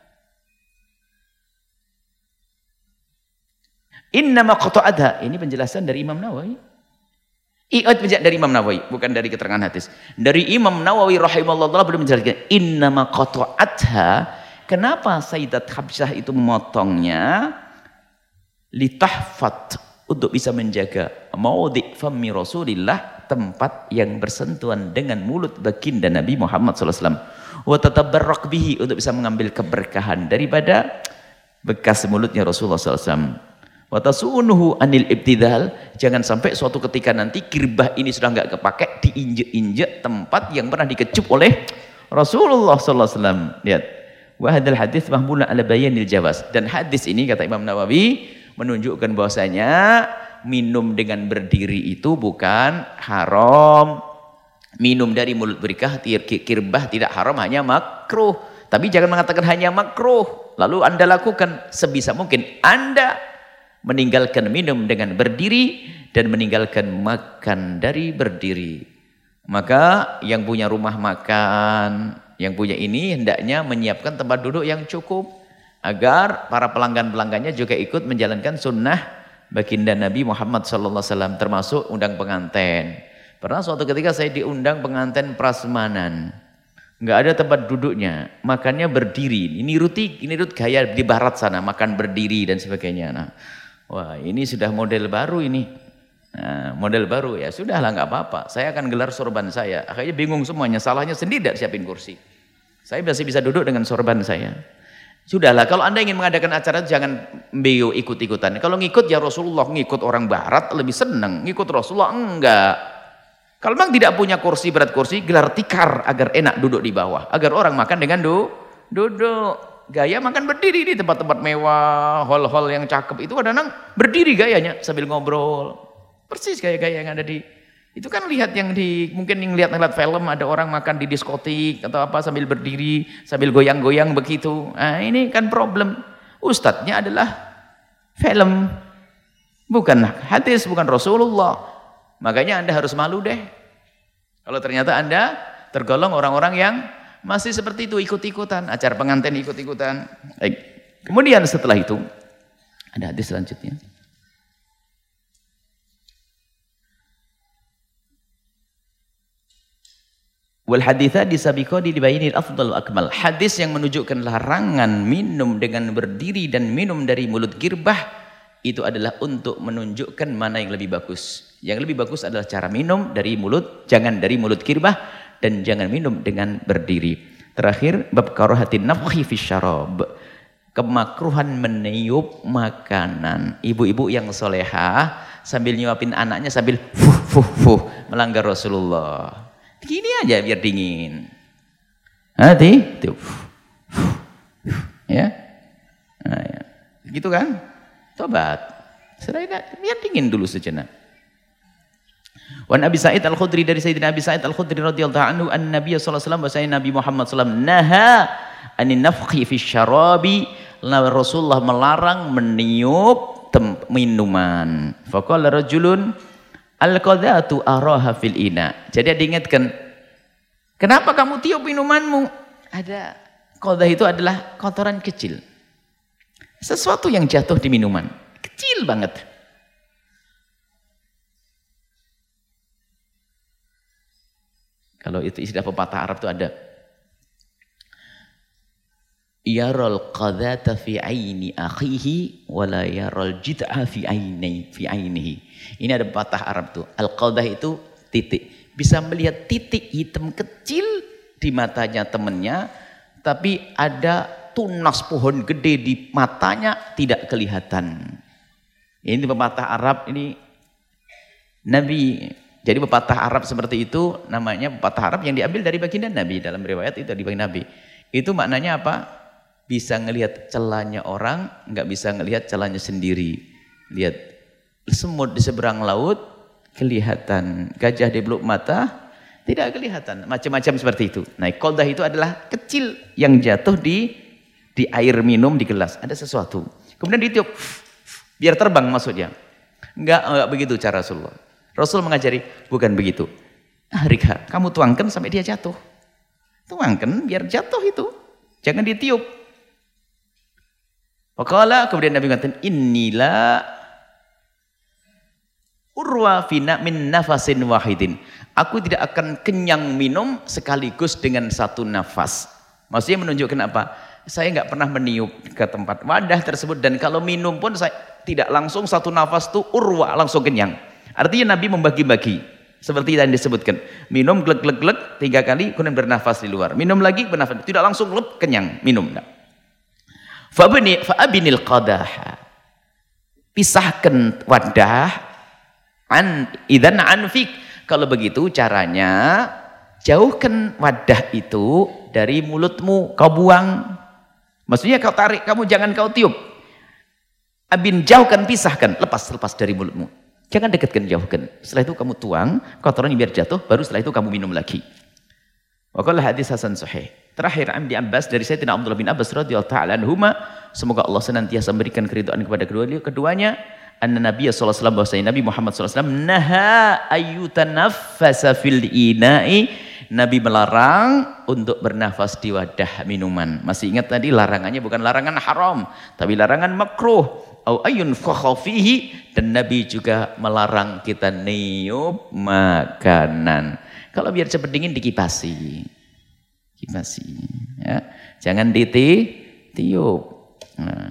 Innama qata'adha. Ini penjelasan dari Imam Nawawi. Iat dari Imam Nawawi, bukan dari keterangan hadis. Dari Imam Nawawi rahimahullah belum menjelaskan. Innama qata'adha. Kenapa Sayyidat Hafsah itu memotongnya? Litahfat, untuk bisa menjaga maudhi' fammi Rasulillah, tempat yang bersentuhan dengan mulut baginda Nabi Muhammad sallallahu alaihi wasallam. Wa tatabarrak bihi, untuk bisa mengambil keberkahan daripada bekas mulutnya Rasulullah sallallahu alaihi wasallam. Wa tasunuhu anil ibtidal, jangan sampai suatu ketika nanti kirbah ini sudah enggak kepakai, diinjek-injek tempat yang pernah dikecup oleh Rasulullah sallallahu alaihi wasallam. Lihat. Wa hadzal hadits mahmulun ala bayanil jawaz. Dan hadis ini kata Imam Nawawi menunjukkan bahwasanya minum dengan berdiri itu bukan haram. Minum dari mulut berkah kirbah tidak haram, hanya makruh. Tapi jangan mengatakan hanya makruh lalu Anda lakukan. Sebisa mungkin Anda meninggalkan minum dengan berdiri dan meninggalkan makan dari berdiri. Maka yang punya rumah makan, yang punya ini hendaknya menyiapkan tempat duduk yang cukup agar para pelanggan-pelanggannya juga ikut menjalankan sunnah baginda Nabi Muhammad sallallahu alaihi wasallam, termasuk undang pengantin. Pernah suatu ketika saya diundang pengantin prasmanan, nggak ada tempat duduknya, makannya berdiri. Ini ruti, ini rut gaya di barat sana, makan berdiri dan sebagainya. Nah, wah ini sudah model baru ini. Nah, model baru, ya sudahlah nggak apa-apa. Saya akan gelar sorban saya. Akhirnya bingung semuanya. Salahnya sendiri tidak siapin kursi. Saya masih bisa duduk dengan sorban saya. Sudahlah, kalau Anda ingin mengadakan acara jangan mbeo ikut-ikutan. Kalau ngikut ya Rasulullah, ngikut orang barat lebih senang. Ngikut Rasulullah enggak. Kalau memang tidak punya kursi berat kursi, gelar tikar agar enak duduk di bawah. Agar orang makan dengan du duduk. Gaya makan berdiri di tempat-tempat mewah, hall-hall yang cakep itu kadang-kadang berdiri gayanya sambil ngobrol. Persis gaya-gaya yang ada di itu kan, lihat yang di mungkin yang lihat-lihat film ada orang makan di diskotik atau apa sambil berdiri sambil goyang-goyang begitu. Nah, ini kan problem. Ustadznya adalah film, bukan hadis, bukan Rasulullah. Makanya Anda harus malu deh kalau ternyata Anda tergolong orang-orang yang masih seperti itu, ikut-ikutan acara pengantin, ikut-ikutan. Baik. Kemudian setelah itu ada hadis selanjutnya. Wal haditha disabiqadi dibayinil afdal akmal. Hadis yang menunjukkan larangan minum dengan berdiri dan minum dari mulut girbah itu adalah untuk menunjukkan mana yang lebih bagus. Yang lebih bagus adalah cara minum dari mulut, jangan dari mulut girbah, dan jangan minum dengan berdiri. Terakhir, bab karahatin nafkhi fi syarab. Kemakruhan meniup makanan. Ibu-ibu yang solehah sambil nyuapin anaknya sambil fuh fuh fuh melanggar Rasulullah. Gini aja biar dingin. Hati, tuh, ya, nah, ya, gitu kan? Tobat. Setelah biar dingin dulu sejenak. Wan Abi Sa'id Al-Khudri, dari Sayyidina Abi Sa'id Al-Khudri radhiyallahu anhu, an Nabi sallallahu alaihi wasallam, bahwa Nabi Muhammad sallallahu alaihi wasallam naha anin nafkhi fi syarabi. Rasulullah melarang meniup minuman. Faqala rajulun al-qadhatu araha fil ina. Jadi diingatkan, kenapa kamu tiup minumanmu? Ada qadah, itu adalah kotoran kecil. Sesuatu yang jatuh di minuman. Kecil banget. Kalau itu istilah pepatah Arab itu ada. Yaral qadhata fi aini akhihi wala yaral jid'a fi aini fi ainihi. Ini ada pepatah Arab tuh. Al-qadah itu titik. Bisa melihat titik hitam kecil di matanya temannya, tapi ada tunas pohon gede di matanya tidak kelihatan. Ini pepatah Arab, ini Nabi. Jadi pepatah Arab seperti itu namanya pepatah Arab yang diambil dari baginda Nabi, dalam riwayat itu dari baginda Nabi. Itu maknanya apa? Bisa ngelihat celahnya orang, nggak bisa ngelihat celahnya sendiri. Lihat semut di seberang laut kelihatan, gajah di beluk mata tidak kelihatan, macam-macam seperti itu. Nah, qadah itu adalah kecil yang jatuh di Di air minum di gelas ada sesuatu. Kemudian ditiup biar terbang maksudnya. Enggak, enggak begitu cara Rasulullah. Rasul mengajari bukan begitu. Harika, kamu tuangkan sampai dia jatuh. Tuangkan biar jatuh itu. Jangan ditiup. Faqala, kemudian Nabi mengatakan inilah urwa fina min nafasin wahidin. Aku tidak akan kenyang minum sekaligus dengan satu nafas. Maksudnya menunjukkan apa? Saya nggak pernah meniup ke tempat wadah tersebut dan kalau minum pun saya tidak langsung satu nafas tuh urwa langsung kenyang. Artinya Nabi membagi-bagi. Seperti yang disebutkan, minum glek glek glek tiga kali, kemudian bernafas di luar. Minum lagi bernafas, tidak langsung lep kenyang minum. Fa'abni fa'abinil qadah. Pisahkan wadah an idan anfik. Kalau begitu caranya jauhkan wadah itu dari mulutmu, kau buang. Maksudnya kau tarik, kamu jangan kau tiup. Abin jauhkan, pisahkan, lepas lepas dari mulutmu. Jangan dekatkan, jauhkan. Setelah itu kamu tuang, kotorannya biar jatuh, baru setelah itu kamu minum lagi. Waqala hadis hasan sahih. Terakhir Amdi Abbas dari Sayyidina Abdullah bin Abbas radhiyallahu ta'ala anhuma, semoga Allah senantiasa memberikan keridhaan kepada kedua keduanya. Anna Nabi sallallahu alaihi wasallam, bahwasanya Nabi Muhammad sallallahu alaihi wasallam naha ayyutanaffasa fil ina'i. Nabi melarang untuk bernafas di wadah minuman. Masih ingat tadi larangannya bukan larangan haram, tapi larangan makruh. Au ayun fakhafihi, dan Nabi juga melarang kita niup makanan. Kalau biar cepat dingin dikipasi. Kipasi, ya. Jangan ditiup. Nah.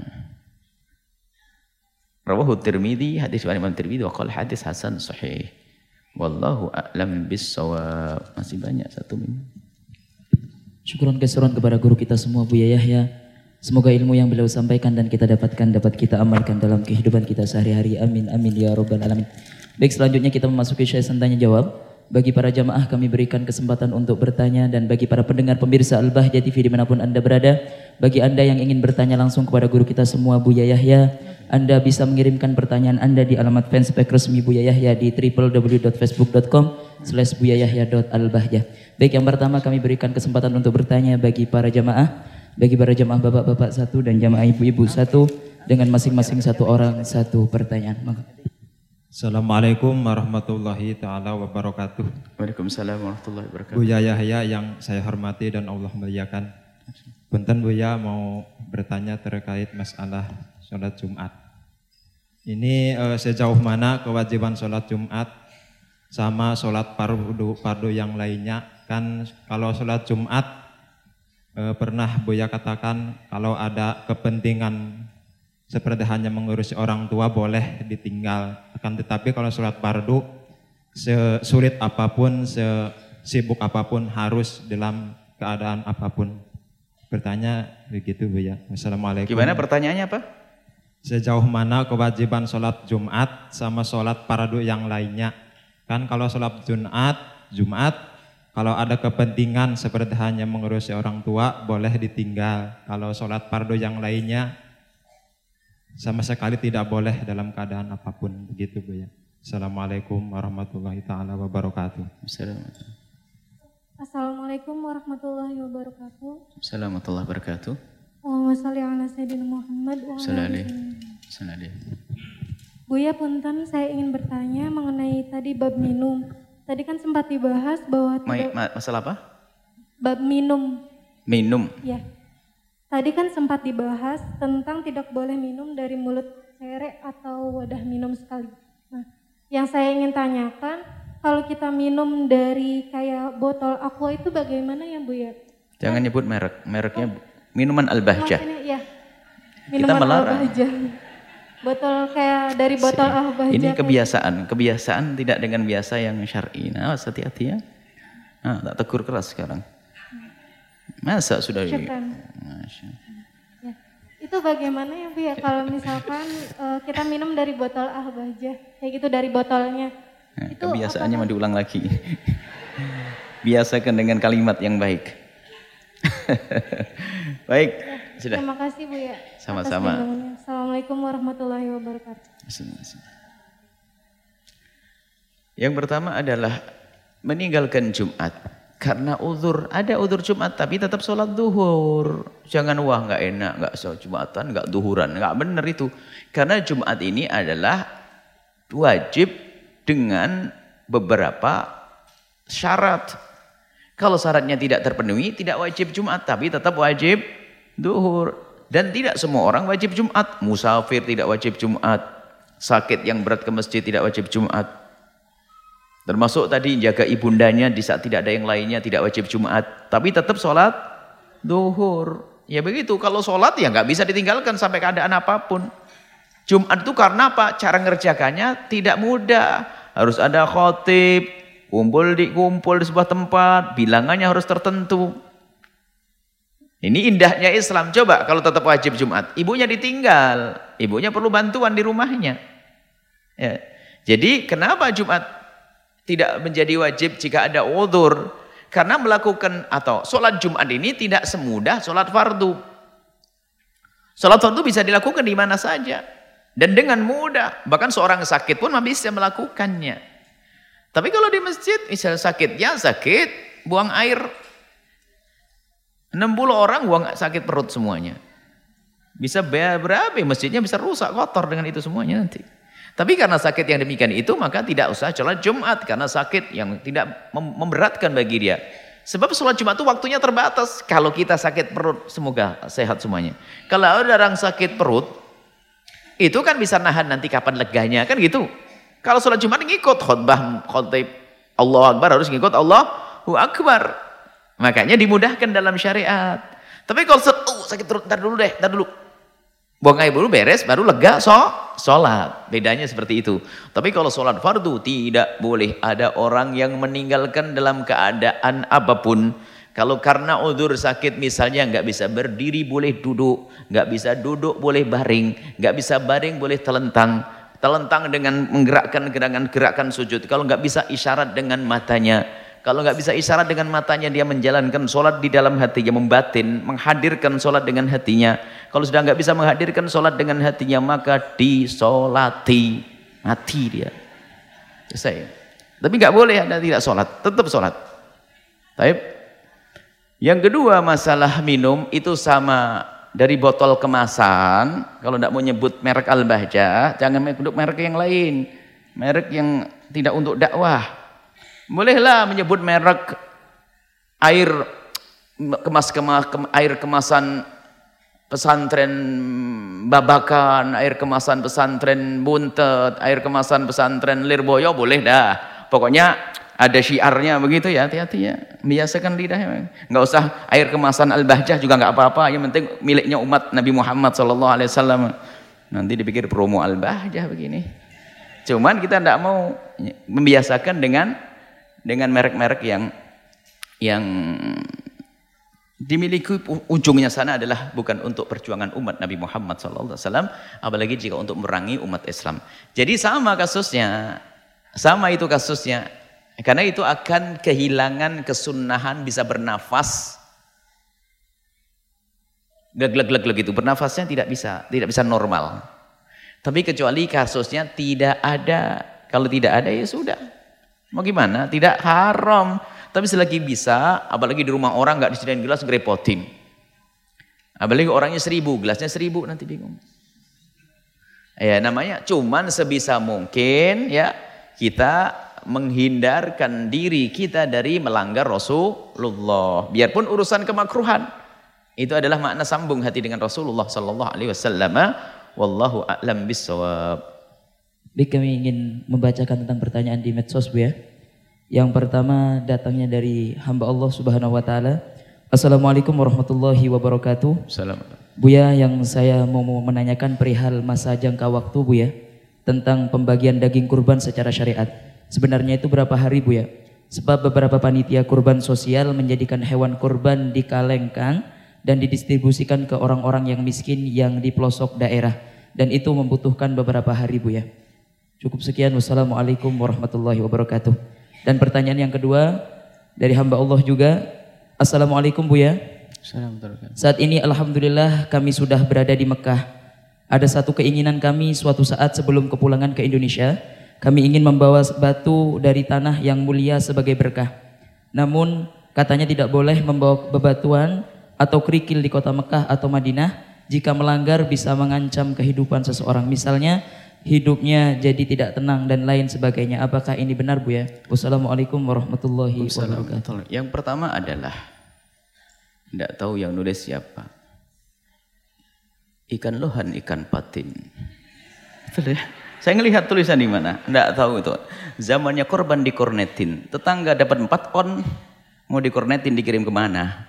Rawahu Tirmidzi, hadis riwayat Imam Tirmidzi wa qala hadis hasan sahih. Wallahu a'lam bis-shawab. Masih banyak satu minit.
Syukuran keseruan kepada guru kita semua, Buya Yahya. Semoga ilmu yang beliau sampaikan dan kita dapatkan dapat kita amalkan dalam kehidupan kita sehari-hari. Amin amin ya rabbal alamin. Baik, selanjutnya kita memasuki sesi tanya jawab. Bagi para jamaah kami berikan kesempatan untuk bertanya, dan bagi para pendengar pemirsa Al-Bahjah T V dimanapun Anda berada, bagi Anda yang ingin bertanya langsung kepada guru kita semua Buya Yahya, Anda bisa mengirimkan pertanyaan Anda di alamat fanspage resmi Buya Yahya di w w w dot facebook dot com slash buyayahya dot albahjah. Baik, yang pertama kami berikan kesempatan untuk bertanya bagi para jamaah. Bagi para jamaah bapak-bapak satu dan jamaah ibu-ibu satu, dengan masing-masing satu orang satu pertanyaan.
Assalamualaikum warahmatullahi ta'ala wabarakatuh.
Waalaikumsalam warahmatullahi wabarakatuh.
Buya Yahya yang saya hormati dan Allah muliakan. Punten Buya mau bertanya terkait masalah sholat Jumat. Ini eh, sejauh mana kewajiban sholat Jumat sama sholat fardu fardu yang lainnya? Kan kalau sholat Jumat E, pernah Buya katakan kalau ada kepentingan seperti hanya mengurusi orang tua boleh ditinggal. Akan tetapi kalau sholat fardu sesulit apapun, sesibuk apapun, harus dalam keadaan apapun. Bertanya begitu Buya. Wassalamualaikum.
Gimana pertanyaannya apa?
Sejauh mana kewajiban sholat Jumat sama sholat fardu yang lainnya? Kan kalau sholat Jumat, Jumat kalau ada kepentingan seperti hanya mengurusi orang tua, boleh ditinggal. Kalau sholat fardu yang lainnya, sama sekali tidak boleh dalam keadaan apapun. Begitu Bu ya. Assalamualaikum warahmatullahi ta'ala wabarakatuh.
Assalamualaikum warahmatullahi wabarakatuh.
Assalamualaikum warahmatullahi wabarakatuh.
Allahumma sholli ala sayyidina Muhammad wa ala alihi. Buya punten, saya ingin bertanya mengenai tadi bab minum. Tadi kan sempat dibahas bahwa
Ma ma masalah apa?
Bab minum.
Minum.
Ya. Tadi kan sempat dibahas tentang tidak boleh minum dari mulut cerek atau wadah minum sekali. Nah, yang saya ingin tanyakan, kalau kita minum dari kayak botol aqua itu bagaimana ya Bu ya?
Jangan
nah,
nyebut merek, mereknya minuman Al-Bahjah.
Ya. Minuman Al-Bahjah. Botol kayak dari botol Al-Bahjah.
Ini kebiasaan, kebiasaan tidak dengan biasa yang syar'i. Nah, hati-hati ya. Nah, tak tegur keras sekarang. Masa sudah ini?
Ya. Itu bagaimana ya Bu ya kalau misalkan uh, kita minum dari botol Al-Bahjah, kayak gitu dari botolnya.
Nah,
itu
kebiasaannya mau diulang lagi. Biasakan dengan kalimat yang baik. Baik,
ya,
sudah.
Terima kasih Bu ya.
Sama-sama.
Assalamualaikum warahmatullahi wabarakatuh.
Yang pertama adalah meninggalkan Jumat karena uzur. Ada uzur Jumat tapi tetap sholat duhur. Jangan wah nggak enak, nggak sholat Jumatan, nggak duhuran, nggak benar itu. Karena Jumat ini adalah wajib dengan beberapa syarat. Kalau syaratnya tidak terpenuhi, tidak wajib Jumat, tapi tetap wajib duhur. Dan tidak semua orang wajib Jumat. Musafir tidak wajib Jumat. Sakit yang berat ke masjid tidak wajib Jumat. Termasuk tadi jaga ibundanya di saat tidak ada yang lainnya tidak wajib Jumat. Tapi tetap sholat duhur. Ya begitu, kalau sholat ya nggak bisa ditinggalkan sampai keadaan apapun. Jumat itu karena apa? Cara ngerjakannya tidak mudah. Harus ada khotib, kumpul di kumpul di sebuah tempat, bilangannya harus tertentu. Ini indahnya Islam. Coba kalau tetap wajib Jumat, ibunya ditinggal, ibunya perlu bantuan di rumahnya. Ya. Jadi kenapa Jumat tidak menjadi wajib jika ada uzur? Karena melakukan atau sholat Jumat ini tidak semudah sholat fardu. Sholat fardu bisa dilakukan di mana saja dan dengan mudah. Bahkan seorang sakit pun bisa melakukannya. Tapi kalau di masjid, misalnya sakitnya sakit, buang air. enam puluh orang buang sakit perut semuanya. Bisa berapa? Masjidnya bisa rusak, kotor dengan itu semuanya nanti. Tapi karena sakit yang demikian itu, maka tidak usah sholat Jumat. Karena sakit yang tidak memberatkan bagi dia. Sebab sholat Jumat itu waktunya terbatas. Kalau kita sakit perut, semoga sehat semuanya. Kalau ada orang sakit perut, itu kan bisa nahan nanti kapan leganya, kan gitu. Kalau sholat Jumat ngikut khutbah khotib Allahu Akbar, harus ngikut Allahu Akbar. Makanya dimudahkan dalam syariat. Tapi kalau oh, sakit perut, ntar dulu deh, ntar dulu. Buang air dulu beres, baru lega so, sholat. Bedanya seperti itu. Tapi kalau sholat fardu tidak boleh ada orang yang meninggalkan dalam keadaan apapun. Kalau karena udzur sakit misalnya nggak bisa berdiri boleh duduk, nggak bisa duduk boleh baring, nggak bisa baring boleh telentang. Telentang dengan menggerakkan gerakan-gerakan sujud. Kalau nggak bisa isyarat dengan matanya. Kalau nggak bisa isyarat dengan matanya, dia menjalankan sholat di dalam hatinya, membatin, menghadirkan sholat dengan hatinya. Kalau sudah nggak bisa menghadirkan sholat dengan hatinya, maka disolati, mati dia. Selesai. Tapi nggak boleh ada tidak sholat, tetap sholat. Baik. Yang kedua masalah minum itu sama dari botol kemasan. Kalau tidak mau nyebut merek Al-Bahjah, jangan menyebut merek yang lain, merek yang tidak untuk dakwah. Bolehlah menyebut merek air kemas kemas kem, air kemasan pesantren Babakan, air kemasan pesantren Buntet, air kemasan pesantren Lirboyo, boleh dah. Pokoknya ada syiarnya begitu ya, hati-hati ya. Biasakan lidahnya. Nggak usah air kemasan Al-Bahjah juga nggak apa-apa. Yang penting miliknya umat Nabi Muhammad shallallahu alaihi wasallam. Nanti dipikir promo Al-Bahjah begini. Cuman kita tidak mau membiasakan dengan dengan merek-merek yang yang dimiliki ujungnya sana adalah bukan untuk perjuangan umat Nabi Muhammad shallallahu alaihi wasallam, apalagi jika untuk merangi umat Islam. Jadi sama kasusnya, sama itu kasusnya, karena itu akan kehilangan kesunnahan bisa bernafas, gleg-gleg-gleg itu bernafasnya tidak bisa, tidak bisa normal. Tapi kecuali kasusnya tidak ada, kalau tidak ada ya sudah. Mau gimana? Tidak haram. Tapi selagi bisa, apalagi di rumah orang nggak disediain gelas, ngerepotin. Apalagi orangnya seribu, gelasnya seribu, nanti bingung. Ya namanya cuman sebisa mungkin ya kita menghindarkan diri kita dari melanggar Rasulullah. Biarpun urusan kemakruhan, itu adalah makna sambung hati dengan Rasulullah Sallallahu Alaihi Wasallam. Wallahu a'lam bissawab.
Baik, kami ingin membacakan tentang pertanyaan di medsos, Bu ya. Yang pertama datangnya dari hamba Allah Subhanahu wa taala. Assalamualaikum warahmatullahi wabarakatuh.
Salam.
Bu ya, yang saya mau menanyakan perihal masa jangka waktu, Bu ya, tentang pembagian daging kurban secara syariat. Sebenarnya itu berapa hari, Bu ya? Sebab beberapa panitia kurban sosial menjadikan hewan kurban dikalengkan dan didistribusikan ke orang-orang yang miskin yang di pelosok daerah, dan itu membutuhkan beberapa hari, Bu ya. Cukup sekian, wassalamualaikum warahmatullahi wabarakatuh. Dan pertanyaan yang kedua dari hamba Allah juga. Assalamualaikum, Bu ya. Saat ini alhamdulillah kami sudah berada di Mekah. Ada satu keinginan kami, suatu saat sebelum kepulangan ke Indonesia, kami ingin membawa batu dari tanah yang mulia sebagai berkah. Namun Katanya tidak boleh membawa bebatuan atau kerikil di kota Mekah atau Madinah. Jika melanggar bisa mengancam kehidupan seseorang. Misalnya hidupnya jadi tidak tenang dan lain sebagainya. Apakah ini benar, Bu ya? Wassalamualaikum warahmatullahi wabarakatuh.
Yang pertama adalah tidak tahu yang nulis siapa. Ikan lohan, ikan patin. Betul ya? Saya ngelihat tulisan di mana? Tidak tahu itu. Zamannya korban dikornetin. Tetangga dapat empat on, mau dikornetin dikirim kemana?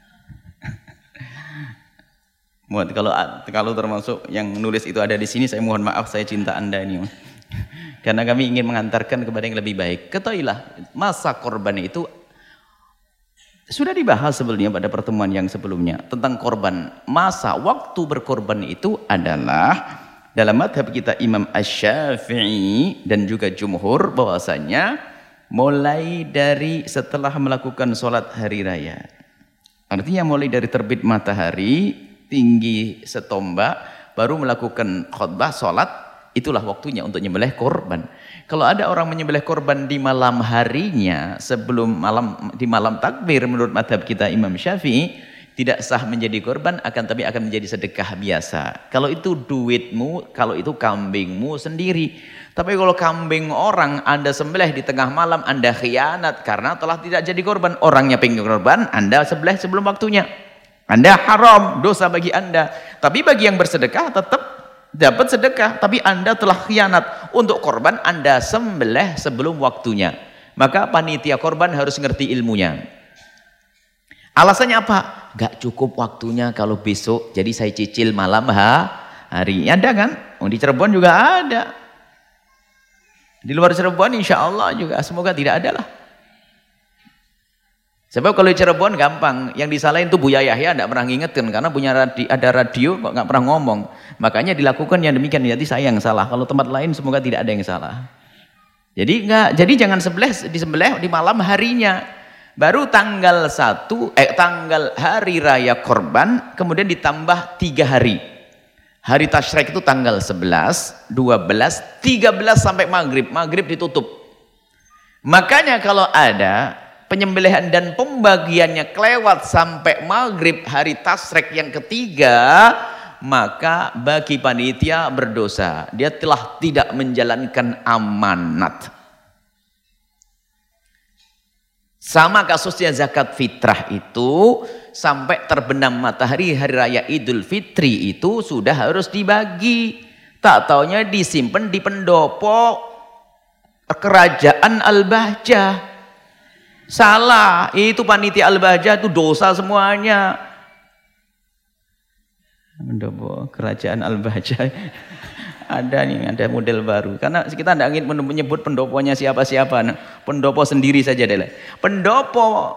Buat kalau kalau termasuk yang nulis itu ada di sini, saya mohon maaf, saya cinta Anda ini. Karena kami ingin mengantarkan kepada yang lebih baik. Ketahuilah, masa korban itu sudah dibahas sebelumnya pada pertemuan yang sebelumnya tentang korban. Masa waktu berkorban itu adalah dalam madhab kita Imam Asy-Syafi'i dan juga jumhur bahwasanya mulai dari setelah melakukan sholat hari raya. Artinya mulai dari terbit matahari tinggi setombak baru melakukan khutbah sholat, itulah waktunya untuk menyembelih korban. Kalau ada orang menyembelih korban di malam harinya sebelum malam, di malam takbir, menurut madhab kita Imam Syafi'i tidak sah menjadi korban, akan tapi akan menjadi sedekah biasa. Kalau itu duitmu, kalau itu kambingmu sendiri. Tapi kalau kambing orang Anda sembelih di tengah malam, Anda khianat karena telah tidak jadi korban. Orangnya pengen korban, Anda sembelih sebelum waktunya. Anda haram, dosa bagi Anda. Tapi bagi yang bersedekah tetap dapat sedekah. Tapi Anda telah khianat. Untuk korban Anda sembelih sebelum waktunya. Maka panitia korban harus ngerti ilmunya. Alasannya apa? Gak cukup waktunya kalau besok, jadi saya cicil malam ha, hari. Ada kan? Oh, di Cirebon juga ada. Di luar Cirebon insya Allah juga, semoga tidak ada lah. Sebab kalau di Cirebon gampang, yang disalahin tuh Buya Yahya tidak pernah ngingetin, karena punya radio, ada radio kok nggak pernah ngomong. Makanya dilakukan yang demikian, jadi saya yang salah. Kalau tempat lain semoga tidak ada yang salah. Jadi enggak, jadi jangan sebelah disembelih di malam harinya. Baru tanggal satu, eh tanggal hari raya korban, kemudian ditambah tiga hari. Hari Tasyrik itu tanggal sebelas, dua belas, tiga belas sampai maghrib. Maghrib ditutup. Makanya kalau ada penyembelihan dan pembagiannya kelewat sampai maghrib hari Tasyrik yang ketiga, maka bagi panitia berdosa. Dia telah tidak menjalankan amanat. Sama kasusnya zakat fitrah itu, sampai terbenam matahari hari raya Idul Fitri itu sudah harus dibagi. Tak taunya disimpan di pendopo kerajaan Al-Bahjah. Salah, itu panitia Al-Bahjah itu dosa semuanya. Pendopo kerajaan Al-Bahjah. Ada nih, ada model baru. Karena kita tidak ingin menyebut pendoponya siapa-siapa. Pendopo sendiri saja deh. Pendopo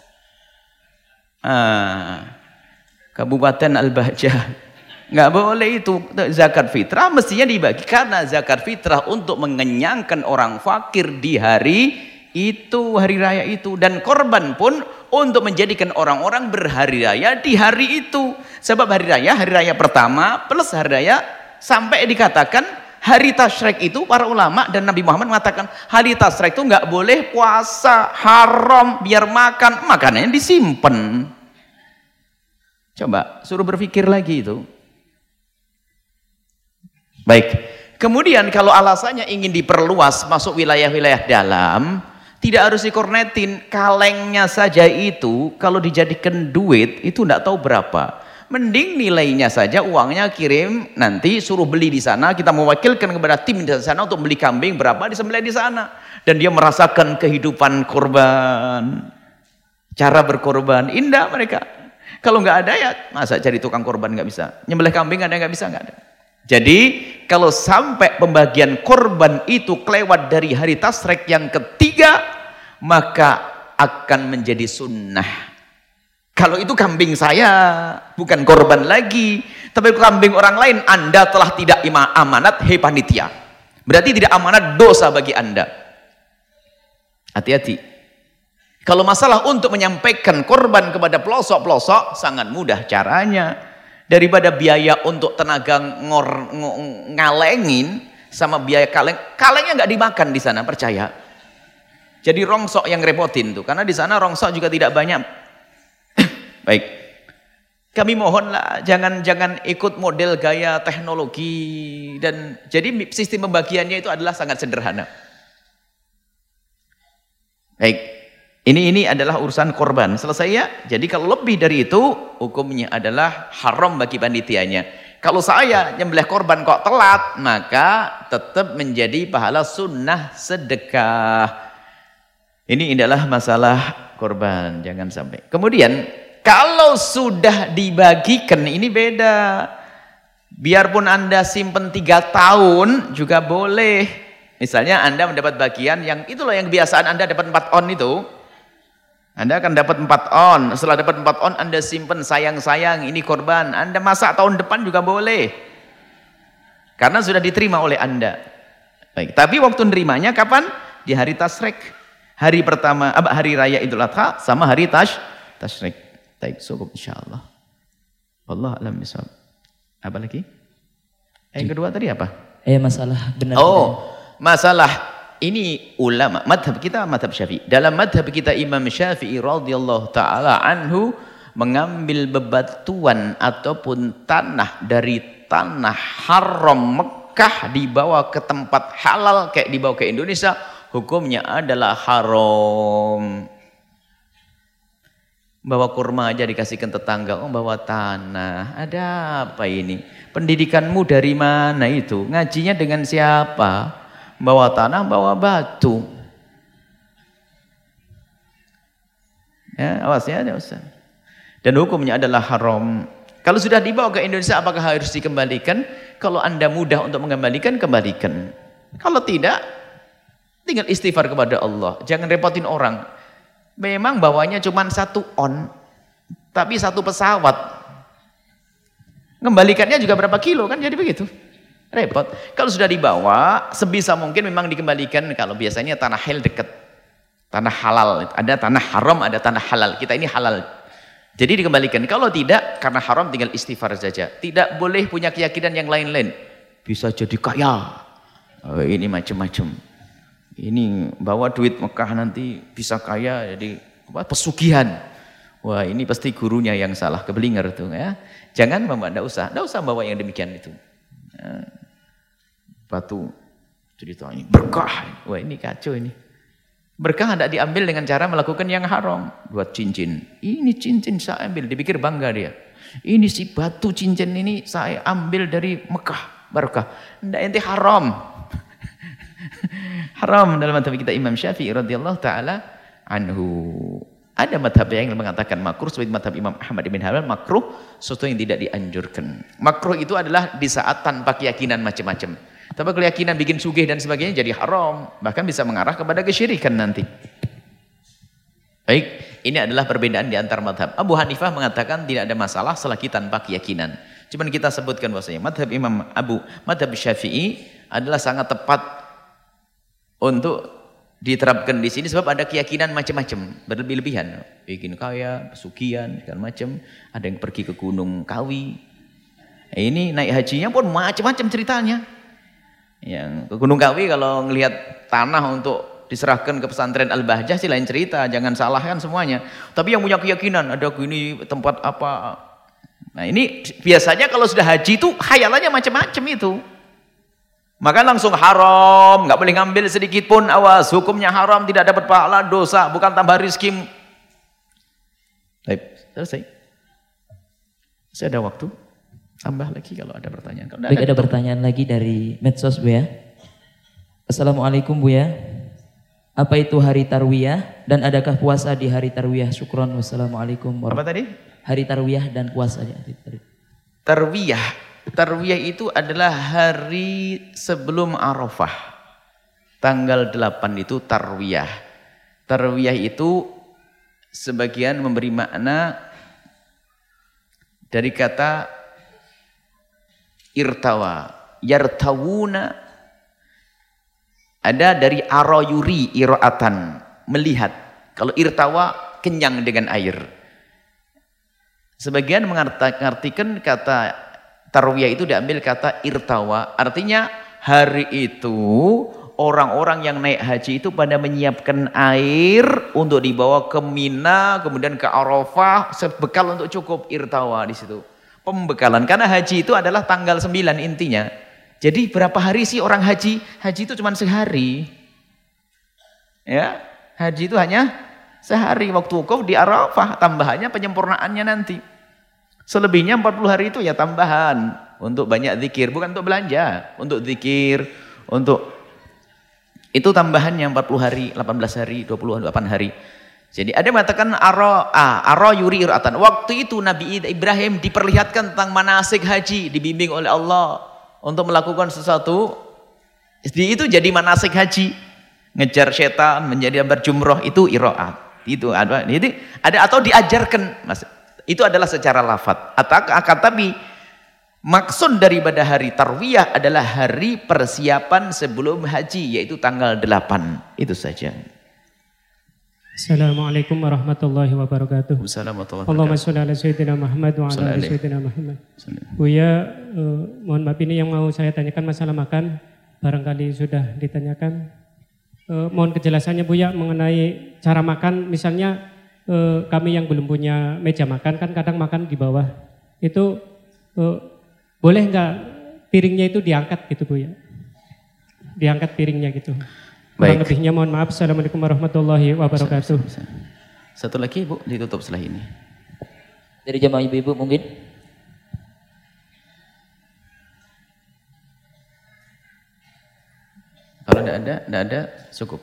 ah, Kabupaten Al-Bahjah. Nggak boleh itu. Zakat fitrah mestinya dibagi. Karena zakat fitrah untuk mengenyangkan orang fakir di hari itu, hari raya itu. Dan korban pun untuk menjadikan orang-orang berhari raya di hari itu. Sebab hari raya, hari raya pertama plus hari raya, sampai dikatakan hari Tasyrik itu para ulama dan Nabi Muhammad mengatakan hari Tasyrik itu nggak boleh puasa, haram, biar makan, makanannya disimpan. Coba suruh berpikir lagi itu. Baik, kemudian kalau alasannya ingin diperluas masuk wilayah-wilayah dalam, tidak harus dikornetin. Kalengnya saja itu kalau dijadikan duit itu nggak tahu berapa. Mending nilainya saja, uangnya kirim, nanti suruh beli di sana, kita mewakilkan kepada tim di sana untuk beli kambing berapa, disembelih di sana. Dan dia merasakan kehidupan korban, cara berkorban, indah mereka. Kalau nggak ada ya, masa cari tukang korban nggak bisa. Nyembelih kambing ada nggak bisa, nggak ada. Jadi kalau sampai pembagian korban itu kelewat dari hari Tasyrik yang ketiga, maka akan menjadi sunnah. Kalau itu kambing saya, bukan korban lagi. Tapi kambing orang lain, Anda telah tidak amanat, hei panitia. Berarti tidak amanat, dosa bagi Anda. Hati-hati. Kalau masalah untuk menyampaikan korban kepada pelosok-pelosok, sangat mudah caranya. Daripada biaya untuk tenaga ngor, ng ngalengin, sama biaya kaleng. Kalengnya nggak dimakan di sana, percaya. Jadi rongsok yang repotin tuh, karena di sana rongsok juga tidak banyak. Baik, kami mohonlah jangan jangan ikut model gaya teknologi dan jadi sistem pembagiannya itu adalah sangat sederhana. Baik, ini ini adalah urusan korban. Selesai ya. Jadi kalau lebih dari itu hukumnya adalah haram bagi panitianya. Kalau saya nyembelih korban kok telat, maka tetap menjadi pahala sunnah sedekah. Ini adalah masalah korban, jangan sampai. Kemudian kalau sudah dibagikan ini beda. Biarpun Anda simpen tiga tahun juga boleh. Misalnya Anda mendapat bagian yang itu loh yang kebiasaan Anda dapat empat on itu. Anda akan dapat empat on. Setelah dapat empat on Anda simpen sayang-sayang ini korban. Anda masak tahun depan juga boleh. Karena sudah diterima oleh Anda. Baik, tapi waktu nerimanya kapan? Di hari tasrek. Hari pertama, hari raya Idul Adha sama hari tash, tasyrik. Baik, cukup insyaallah. Wallah alam bisawab. Apa lagi? Yang kedua tadi apa?
Eh masalah benar.
Oh, masalah ini ulama madhab kita madhab Syafi'i. Dalam madhab kita Imam Syafi'i radhiyallahu taala anhu mengambil bebatuan ataupun tanah dari tanah haram Mekah dibawa ke tempat halal kayak dibawa ke Indonesia, hukumnya adalah haram. Bawa kurma aja dikasihkan tetangga, oh bawa tanah, ada apa ini? Pendidikanmu dari mana itu? Ngajinya dengan siapa? Bawa tanah, bawa batu. Ya, awas ya, ada Ustaz. Dan hukumnya adalah haram. Kalau sudah dibawa ke Indonesia, apakah harus dikembalikan? Kalau Anda mudah untuk mengembalikan, kembalikan. Kalau tidak, tinggal istighfar kepada Allah. Jangan repotin orang. Memang bawanya cuma satu on, tapi satu pesawat. Kembalikannya juga berapa kilo kan, jadi begitu. Repot. Kalau sudah dibawa, sebisa mungkin memang dikembalikan. Kalau biasanya tanah hal dekat. Tanah halal. Ada tanah haram, ada tanah halal. Kita ini halal. Jadi dikembalikan. Kalau tidak, karena haram tinggal istighfar saja. Tidak boleh punya keyakinan yang lain-lain. Bisa jadi kaya. Oh, ini macam-macam. Ini bawa duit Mekah nanti bisa kaya jadi apa, pesugihan. Wah ini pasti gurunya yang salah, kebelinger tuh ya. Jangan bawa, enggak usah, enggak usah bawa yang demikian itu. Ya. Batu ceritanya berkah. Wah ini kacau ini. Berkah tidak diambil dengan cara melakukan yang haram. Buat cincin. Ini cincin saya ambil, dipikir bangga dia. Ini si batu cincin ini saya ambil dari Mekah, berkah. Enggak, ente haram. Haram dalam madhab kita Imam Syafi'i radhiyallahu taala anhu. Ada madhab yang mengatakan makruh, seperti madhab Imam Ahmad bin Hanbal makruh, sesuatu yang tidak dianjurkan. Makruh itu adalah di saat tanpa keyakinan macam-macam. Tapi keyakinan bikin sugih dan sebagainya jadi haram, bahkan bisa mengarah kepada kesyirikan nanti. Baik, ini adalah perbedaan di antar madhab. Abu Hanifah mengatakan tidak ada masalah selagi tanpa keyakinan. Cuman kita sebutkan bahwasanya madhab Imam Abu, madhab Syafi'i adalah sangat tepat untuk diterapkan di sini sebab ada keyakinan macam-macam, berlebih-lebihan, bikin kaya, pesugihan, segala macam. Ada yang pergi ke Gunung Kawi. Ini naik hajinya pun macam-macam ceritanya. Yang ke Gunung Kawi kalau ngelihat tanah untuk diserahkan ke pesantren Al-Bahjah sih lain cerita, jangan salahkan semuanya. Tapi yang punya keyakinan ada gini tempat apa. Nah ini biasanya kalau sudah haji itu khayalannya macam-macam itu. Maka langsung haram, nggak boleh ngambil sedikit pun, awas, hukumnya haram, tidak dapat pahala, dosa, bukan tambah rizki. Baik, selesai. Saya ada waktu, tambah lagi kalau ada pertanyaan. Kalau
Baik, ada, ada pertanyaan lagi dari medsos Bu ya. Assalamualaikum Bu ya. Apa itu hari tarwiyah dan adakah puasa di hari tarwiyah? Syukron, wassalamualaikum warahmatullahi wabarakatuh.
Apa tadi?
Hari tarwiyah dan puasa di hari tarwiyah.
Tarwiyah. Tarwiyah itu adalah hari sebelum Arafah. Tanggal delapan itu tarwiyah. Tarwiyah itu sebagian memberi makna dari kata irtawa. Yartawuna. Ada dari aroyuri, iro'atan. Melihat. Kalau irtawa, kenyang dengan air. Sebagian mengartikan kata tarwiyah itu diambil kata irtawa, artinya hari itu orang-orang yang naik haji itu pada menyiapkan air untuk dibawa ke Mina, kemudian ke Arafah, sebekal untuk cukup irtawa di situ. Pembekalan, karena haji itu adalah tanggal sembilan intinya. Jadi berapa hari sih orang haji? Haji itu cuma sehari. Ya, haji itu hanya sehari, waktu wukuf di Arafah, tambahannya penyempurnaannya nanti. Selebihnya empat puluh hari itu ya tambahan untuk banyak zikir, bukan untuk belanja, untuk zikir, untuk itu tambahannya empat puluh hari, delapan belas hari, dua puluh delapan hari. Jadi ada yang mengatakan ara ah, ara yuri iratan. Waktu itu Nabi Ibrahim diperlihatkan tentang manasik haji, dibimbing oleh Allah untuk melakukan sesuatu. Itu jadi manasik haji, ngejar setan, menjadi berjumroh, itu iraat. Itu ada, itu ada atau diajarkan, Mas. Itu adalah secara lafaz. Akan tapi maksud daripada hari tarwiyah adalah hari persiapan sebelum haji, yaitu tanggal delapan. Itu saja.
Assalamualaikum warahmatullahi wabarakatuh.
Wassalamualaikum
Allahumma sholli ala sayyidina Muhammad wa ala ali sayyidina Muhammad. Buya, uh, mohon maaf, ini yang mau saya tanyakan masalah makan, barangkali sudah ditanyakan. Uh, mohon kejelasannya Buya mengenai cara makan, misalnya Uh, kami yang belum punya meja makan kan kadang makan di bawah, itu uh, boleh nggak piringnya itu diangkat gitu Bu ya, diangkat piringnya gitu. Kurang lebihnya mohon maaf. Assalamualaikum warahmatullahi wabarakatuh.
Satu lagi Bu, ditutup setelah ini.
Dari jamaah ibu-ibu mungkin.
Kalau tidak ada, tidak ada, cukup.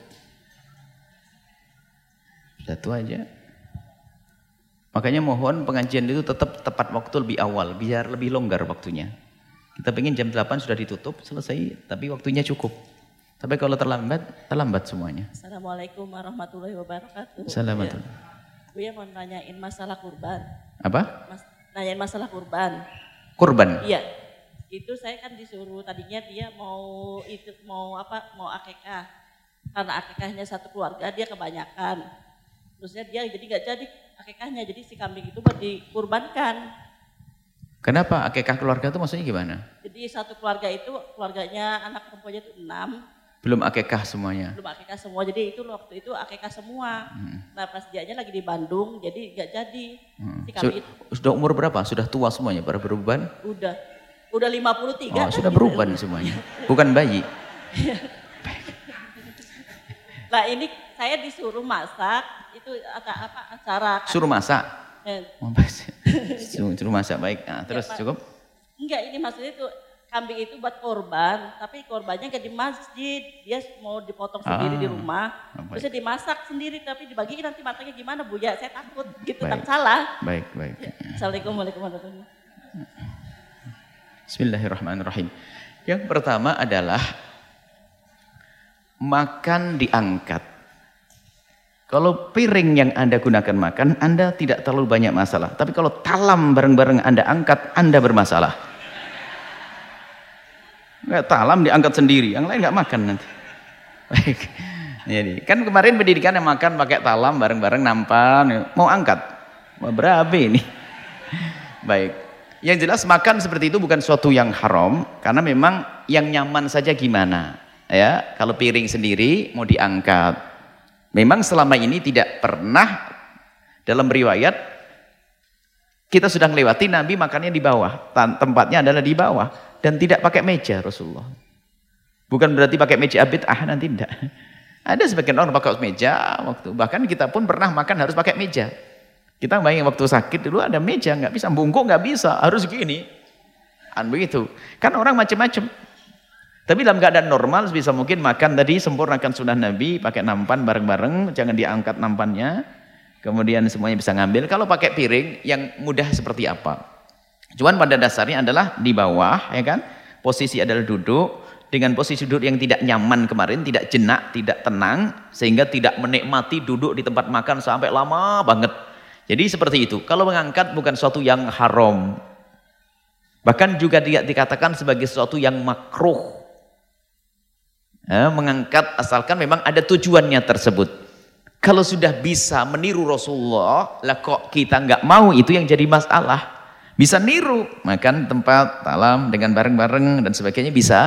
Satu aja. Makanya mohon pengajian itu tetap tepat waktu lebih awal, biar lebih longgar waktunya. Kita pengen jam delapan sudah ditutup, selesai, tapi waktunya cukup. Tapi kalau terlambat, terlambat semuanya.
Assalamualaikum warahmatullahi wabarakatuh.
Assalamualaikum.
Bu ya mau nanyain masalah kurban.
Apa?
Mas, nanyain masalah kurban.
Kurban?
Iya. Itu saya kan disuruh, tadinya dia mau itu mau apa? Mau akikah. Karena akikahnya satu keluarga, dia kebanyakan. Terusnya dia jadi nggak jadi akikahnya, jadi si kambing itu buat dikurbankan.
Kenapa akikah keluarga itu maksudnya gimana?
Jadi satu keluarga itu, keluarganya anak perempuannya itu enam.
Belum akikah semuanya?
Belum akikah semua, jadi itu waktu itu akikah semua. Hmm. Nah pas dianya lagi di Bandung, jadi nggak jadi. Hmm. Si kambing itu.
Sudah umur berapa? Sudah tua semuanya para beruban?
Udah, udah lima puluh tiga.
Oh, kan sudah beruban gitu. Semuanya, bukan bayi.
Nah ini saya disuruh masak, itu apa acara.
Suruh masak?
Eh.
Suruh masak, baik. Nah, terus ya, cukup?
Enggak, ini maksudnya itu kambing itu buat korban, tapi korbannya nggak di masjid, dia mau dipotong sendiri ah, di rumah, baik. Terusnya dimasak sendiri, tapi dibagiin nanti matanya gimana Bu ya, saya takut gitu, tak salah.
Baik, baik.
Ya. Assalamualaikum warahmatullahi wabarakatuh.
Bismillahirrahmanirrahim. Yang pertama adalah makan diangkat. Kalau piring yang Anda gunakan makan, Anda tidak terlalu banyak masalah. Tapi kalau talam bareng-bareng Anda angkat, Anda bermasalah. Nggak talam diangkat sendiri, yang lain nggak makan nanti. Baik. Jadi, kan kemarin pendidikan yang makan pakai talam bareng-bareng nampan, mau angkat. Mau berabe ini. Baik. Yang jelas makan seperti itu bukan suatu yang haram, karena memang yang nyaman saja gimana. Ya, kalau piring sendiri mau diangkat. Memang selama ini tidak pernah dalam riwayat kita sudah melewati Nabi makannya di bawah, tempatnya adalah di bawah dan tidak pakai meja Rasulullah. Bukan berarti pakai meja bid'ah, nanti tidak. Ada sebagian orang pakai meja waktu, bahkan kita pun pernah makan harus pakai meja. Kita bayangin waktu sakit dulu ada meja, nggak bisa bungkuk, nggak bisa, harus gini. Kan begitu. Kan orang macam-macam. Tapi dalam keadaan normal bisa mungkin makan tadi sempurnakan sunnah Nabi, pakai nampan bareng-bareng, jangan diangkat nampannya. Kemudian semuanya bisa ngambil. Kalau pakai piring yang mudah seperti apa? Cuman pada dasarnya adalah di bawah, ya kan? Posisi adalah duduk dengan posisi duduk yang tidak nyaman kemarin, tidak jenak, tidak tenang, sehingga tidak menikmati duduk di tempat makan sampai lama banget. Jadi seperti itu. Kalau mengangkat bukan sesuatu yang haram. Bahkan juga tidak dikatakan sebagai sesuatu yang makruh. Ya, mengangkat asalkan memang ada tujuannya tersebut. Kalau sudah bisa meniru Rasulullah, lah kok kita nggak mau, itu yang jadi masalah. Bisa niru, makan tempat talam dengan bareng-bareng dan sebagainya bisa,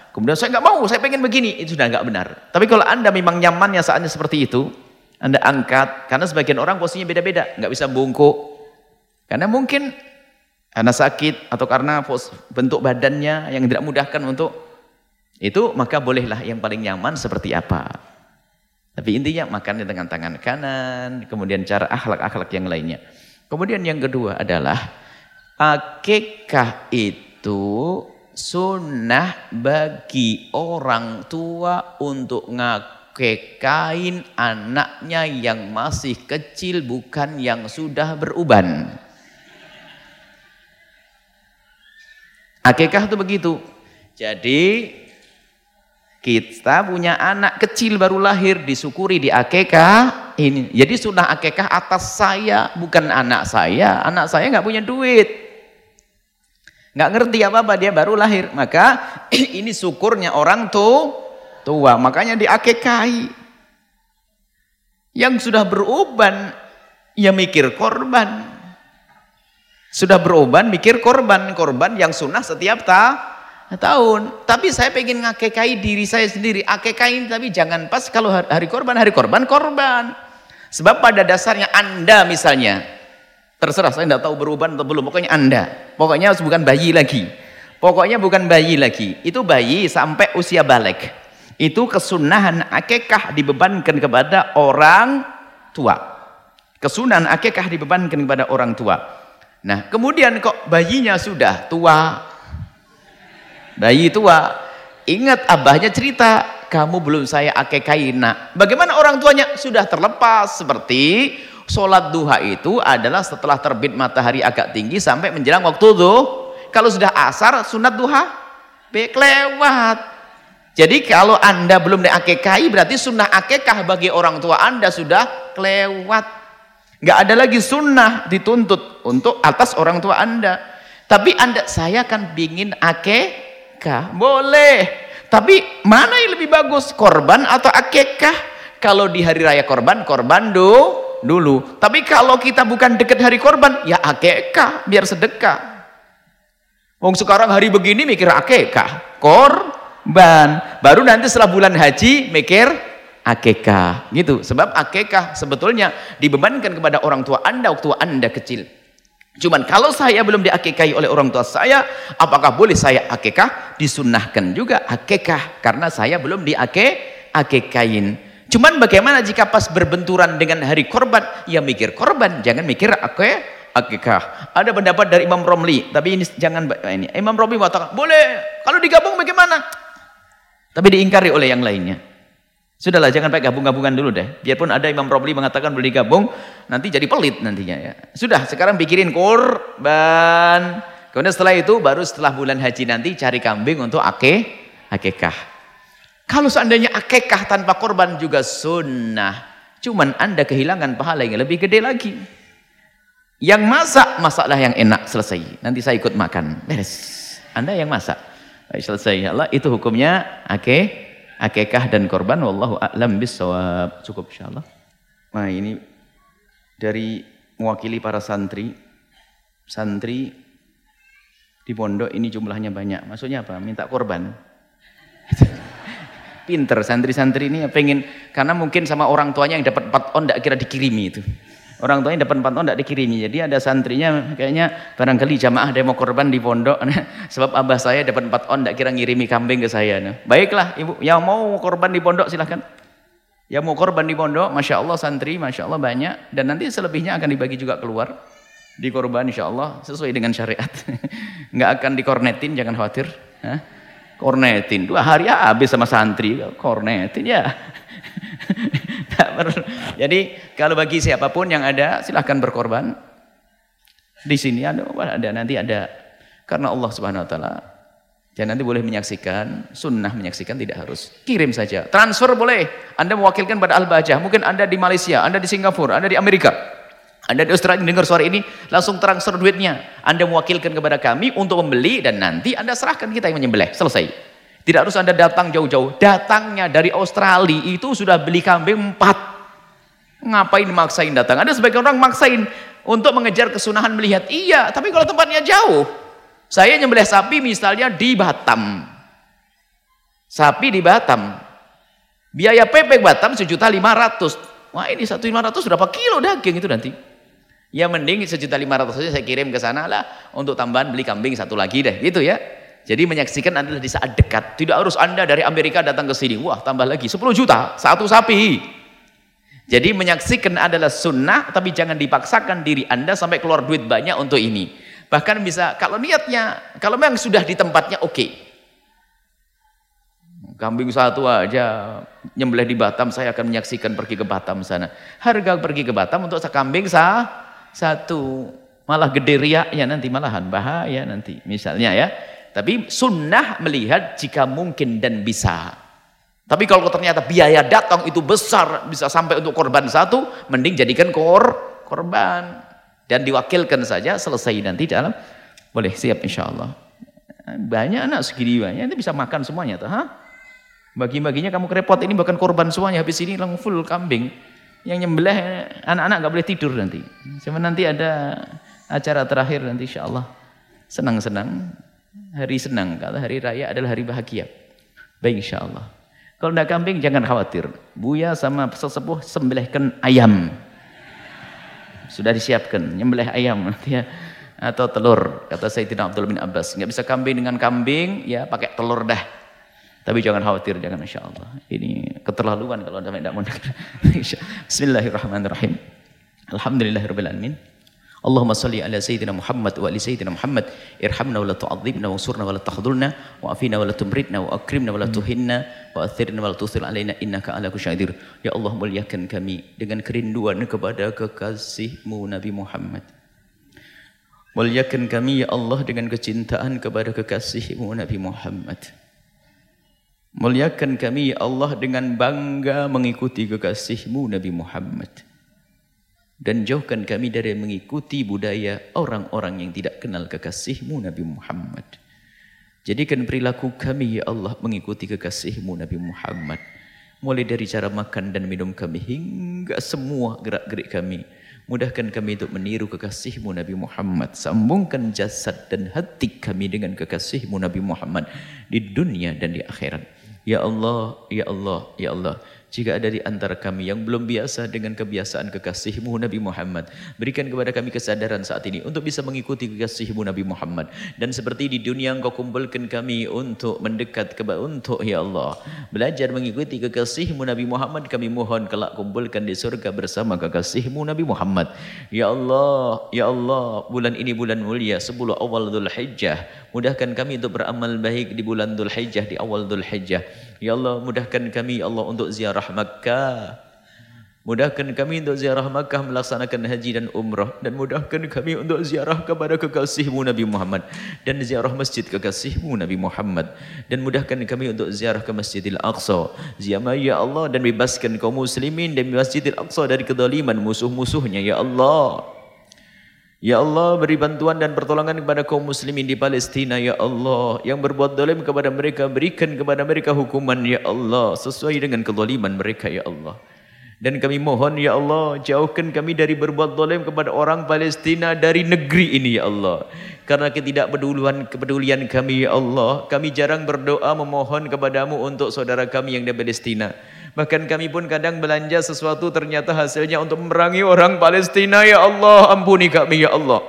kemudian saya nggak mau, saya pengen begini, itu sudah nggak benar. Tapi kalau Anda memang nyamannya saatnya seperti itu, Anda angkat, karena sebagian orang posisinya beda-beda, nggak bisa bungkuk, karena mungkin karena sakit atau karena bentuk badannya yang tidak mudahkan untuk itu, maka bolehlah yang paling nyaman seperti apa. Tapi intinya makannya dengan tangan kanan, kemudian cara akhlak-akhlak yang lainnya. Kemudian yang kedua adalah akikah itu sunnah bagi orang tua untuk ngakikahin anaknya yang masih kecil, bukan yang sudah beruban. Akikah itu begitu. Jadi kita punya anak kecil baru lahir, disyukuri di akikah ini. Jadi sunnah akikah atas saya, bukan anak saya. Anak saya nggak punya duit, nggak ngerti apa-apa, dia baru lahir. Maka ini syukurnya orang tuh tua, makanya diakikahi. Yang sudah beruban, ya mikir korban. Sudah beruban, mikir korban. Korban yang sunnah setiap ta tahun. Tapi saya pengen ngakikahi diri saya sendiri. Akikahin tapi jangan pas kalau hari korban, hari korban, korban. Sebab pada dasarnya Anda misalnya, terserah saya tidak tahu beruban atau belum, pokoknya Anda. Pokoknya bukan bayi lagi. Pokoknya bukan bayi lagi. Itu bayi sampai usia balik. Itu kesunahan akikah dibebankan kepada orang tua. Kesunahan akikah dibebankan kepada orang tua. Nah, kemudian kok bayinya sudah tua, bayi tua, ingat abahnya cerita, kamu belum saya akikahin. Nah, bagaimana orang tuanya? Sudah terlepas. Seperti sholat duha itu adalah setelah terbit matahari agak tinggi sampai menjelang waktu duha. Kalau sudah asar, sunat duha baik lewat. Jadi kalau Anda belum diakikahi, berarti sunnah akikah bagi orang tua Anda sudah kelewat. Nggak ada lagi sunnah dituntut untuk atas orang tua Anda. Tapi Anda, saya kan ingin akikah, boleh. Tapi mana yang lebih bagus, korban atau akikah? Kalau di hari raya korban, korban do, dulu. Tapi kalau kita bukan dekat hari korban, ya akikah, biar sedekah. Wong sekarang hari begini mikir akikah, korban. Baru nanti setelah bulan haji mikir akikah, gitu. Sebab akikah sebetulnya dibebankan kepada orang tua Anda waktu Anda kecil. Cuman kalau saya belum diakikahi oleh orang tua saya, apakah boleh saya akikah? Disunnahkan juga akikah karena saya belum diakikahin. Cuman bagaimana jika pas berbenturan dengan hari korban? Ya mikir korban, jangan mikir akikah. Ada pendapat dari Imam Romli, tapi ini jangan ini. Imam Romli mengatakan boleh, kalau digabung bagaimana? Tapi diingkari oleh yang lainnya. Sudahlah, jangan pakai gabung-gabungan dulu deh. Biarpun ada Imam Romli mengatakan boleh digabung, nanti jadi pelit nantinya ya. Sudah, sekarang pikirin kurban. Kemudian setelah itu, baru setelah bulan haji nanti cari kambing untuk ake, akikah. Kalau seandainya akikah tanpa kurban juga sunnah. Cuman Anda kehilangan pahala yang lebih gede lagi. Yang masak, masaklah yang enak, selesai. Nanti saya ikut makan, beres. Anda yang masak, baik, selesai. Allah, itu hukumnya akikah. Akikah dan korban, wallahu a'lam bissawab. Cukup insyaallah. Nah, ini dari mewakili para santri. Santri di pondok ini jumlahnya banyak. Maksudnya apa? Minta korban. Pinter santri-santri ini pengen, karena mungkin sama orang tuanya yang dapat empat on enggak kira dikirimi itu. Orang tuanya dapat empat on enggak dikirimi. Jadi ada santrinya kayaknya barangkali jamaah dia mau korban di pondok. Sebab abah saya dapat empat on enggak kira ngirimi kambing ke saya. Baiklah ibu, yang mau korban di pondok silahkan. Yang mau korban di pondok, Masya Allah santri, Masya Allah banyak. Dan nanti selebihnya akan dibagi juga keluar. Di korban Insya Allah sesuai dengan syariat. Nggak akan dikornetin, jangan khawatir. Hah? Kornetin, dua hari ya habis sama santri. Kornetin ya. Jadi kalau bagi siapapun yang ada silahkan berkorban. Di sini ada, ada nanti ada, karena Allah Subhanahu Wa Taala. Dan nanti boleh menyaksikan, sunnah menyaksikan tidak harus. Kirim saja, transfer boleh. Anda mewakilkan pada Al-Bajah. Mungkin Anda di Malaysia, Anda di Singapura, Anda di Amerika, Anda di Australia dengar suara ini, langsung transfer duitnya. Anda mewakilkan kepada kami untuk membeli dan nanti Anda serahkan kita yang menyembelih. Selesai. Tidak harus Anda datang jauh-jauh. Datangnya dari Australia itu sudah beli kambing empat. Ngapain maksain datang? Ada sebagian orang maksain untuk mengejar kesunahan melihat. Iya, tapi kalau tempatnya jauh. Saya nyembelih sapi misalnya di Batam. Sapi di Batam. Biaya P P Batam sejuta lima ratus. Wah ini satu lima ratus berapa kilo daging itu nanti? Ya mending sejuta lima ratus saja saya kirim ke sana lah untuk tambahan beli kambing satu lagi deh gitu ya. Jadi menyaksikan adalah di saat dekat. Tidak harus Anda dari Amerika datang ke sini. Wah tambah lagi sepuluh juta satu sapi. Jadi menyaksikan adalah sunnah, tapi jangan dipaksakan diri Anda sampai keluar duit banyak untuk ini. Bahkan bisa kalau niatnya, kalau memang sudah di tempatnya oke. Okay. Kambing satu aja nyembelih di Batam, saya akan menyaksikan pergi ke Batam sana. Harga pergi ke Batam untuk sekambing sah satu, malah gede riaknya nanti, malahan bahaya nanti misalnya ya. Tapi sunnah melihat jika mungkin dan bisa. Tapi kalau ternyata biaya datang itu besar, bisa sampai untuk korban satu, mending jadikan kor korban dan diwakilkan saja, selesai nanti dalam. Boleh, siap insya Allah. Banyak anak segini banyak, nanti bisa makan semuanya tuh, ha? Bagi-baginya kamu kerepot, ini bahkan korban semuanya, habis ini langsung full kambing. Yang nyembelih anak-anak nggak boleh tidur nanti. Cuma nanti ada acara terakhir nanti insya Allah. Senang-senang, hari senang, kalau hari raya adalah hari bahagia. Baik insya Allah. Kalau tidak kambing jangan khawatir. Buya sama sesepuh sembelihkan ayam. Sudah disiapkan, nyembelih ayam nanti ya. Atau telur, kata Sayyidina Abdullah bin Abbas. Nggak bisa kambing dengan kambing, ya pakai telur dah. Tapi jangan khawatir, jangan insya Allah. Ini keterlaluan kalau anda tidak mau dengar. Bismillahirrahmanirrahim. Alhamdulillahirabbil alamin. Allahumma salli ala sayyidina Muhammad wa ali sayyidina Muhammad. Irhamna wa la tu'adzibna wa ansurna wa la takhdhulna wa afina wa la tumritna wa akrimna wa la tuhinna wa athirna wa la tuthil alaina innaka ala kulli syai'in qadir. Ya Allah, muliakan kami dengan kerinduan kepada kekasih-Mu Nabi Muhammad. Muliakan kami ya Allah dengan kecintaan kepada kekasih-Mu Nabi Muhammad. Muliakan kami ya Allah dengan bangga mengikuti kekasih-Mu Nabi Muhammad. Dan jauhkan kami dari mengikuti budaya orang-orang yang tidak kenal kekasih-Mu Nabi Muhammad. Jadikan perilaku kami ya Allah mengikuti kekasih-Mu Nabi Muhammad. Mulai dari cara makan dan minum kami hingga semua gerak-gerik kami. Mudahkan kami untuk meniru kekasih-Mu Nabi Muhammad. Sambungkan jasad dan hati kami dengan kekasih-Mu Nabi Muhammad di dunia dan di akhirat. Ya Allah, ya Allah, ya Allah. Jika ada di antara kami yang belum biasa dengan kebiasaan kekasih-Mu Nabi Muhammad, berikan kepada kami kesadaran saat ini untuk bisa mengikuti kekasih-Mu Nabi Muhammad. Dan seperti di dunia Engkau kumpulkan kami untuk mendekat kepada untuk ya Allah belajar mengikuti kekasih-Mu Nabi Muhammad, kami mohon kelak kumpulkan di surga bersama kekasih-Mu Nabi Muhammad. Ya Allah, ya Allah, bulan ini bulan mulia, sepuluh awal Dzulhijjah. Mudahkan kami untuk beramal baik di bulan Dzulhijjah, di awal Dzulhijjah. Ya Allah, mudahkan kami ya Allah untuk ziarah Makkah. Mudahkan kami untuk ziarah Makkah, melaksanakan haji dan umrah. Dan mudahkan kami untuk ziarah kepada kekasih-Mu Nabi Muhammad. Dan ziarah masjid kekasih-Mu Nabi Muhammad. Dan mudahkan kami untuk ziarah ke Masjidil Aqsa. Ziarah ya Allah, dan bebaskan kaum muslimin dan Masjidil Aqsa dari kezaliman musuh-musuhnya ya Allah. Ya Allah, beri bantuan dan pertolongan kepada kaum muslimin di Palestina ya Allah. Yang berbuat zalim kepada mereka, berikan kepada mereka hukuman ya Allah sesuai dengan kezaliman mereka ya Allah. Dan kami mohon ya Allah, jauhkan kami dari berbuat zalim kepada orang Palestina dari negeri ini ya Allah. Karena ketidakpedulian kepedulian kami ya Allah, kami jarang berdoa memohon kepadamu untuk saudara kami yang di Palestina. Bahkan kami pun kadang belanja sesuatu ternyata hasilnya untuk memerangi orang Palestina ya Allah. Ampuni kami ya Allah.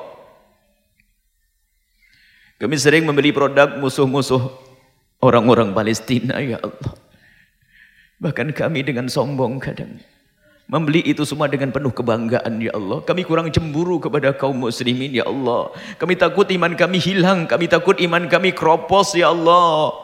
Kami sering membeli produk musuh-musuh orang-orang Palestina ya Allah. Bahkan kami dengan sombong kadang membeli itu semua dengan penuh kebanggaan ya Allah. Kami kurang cemburu kepada kaum muslimin ya Allah. Kami takut iman kami hilang, kami takut iman kami keropos ya Allah.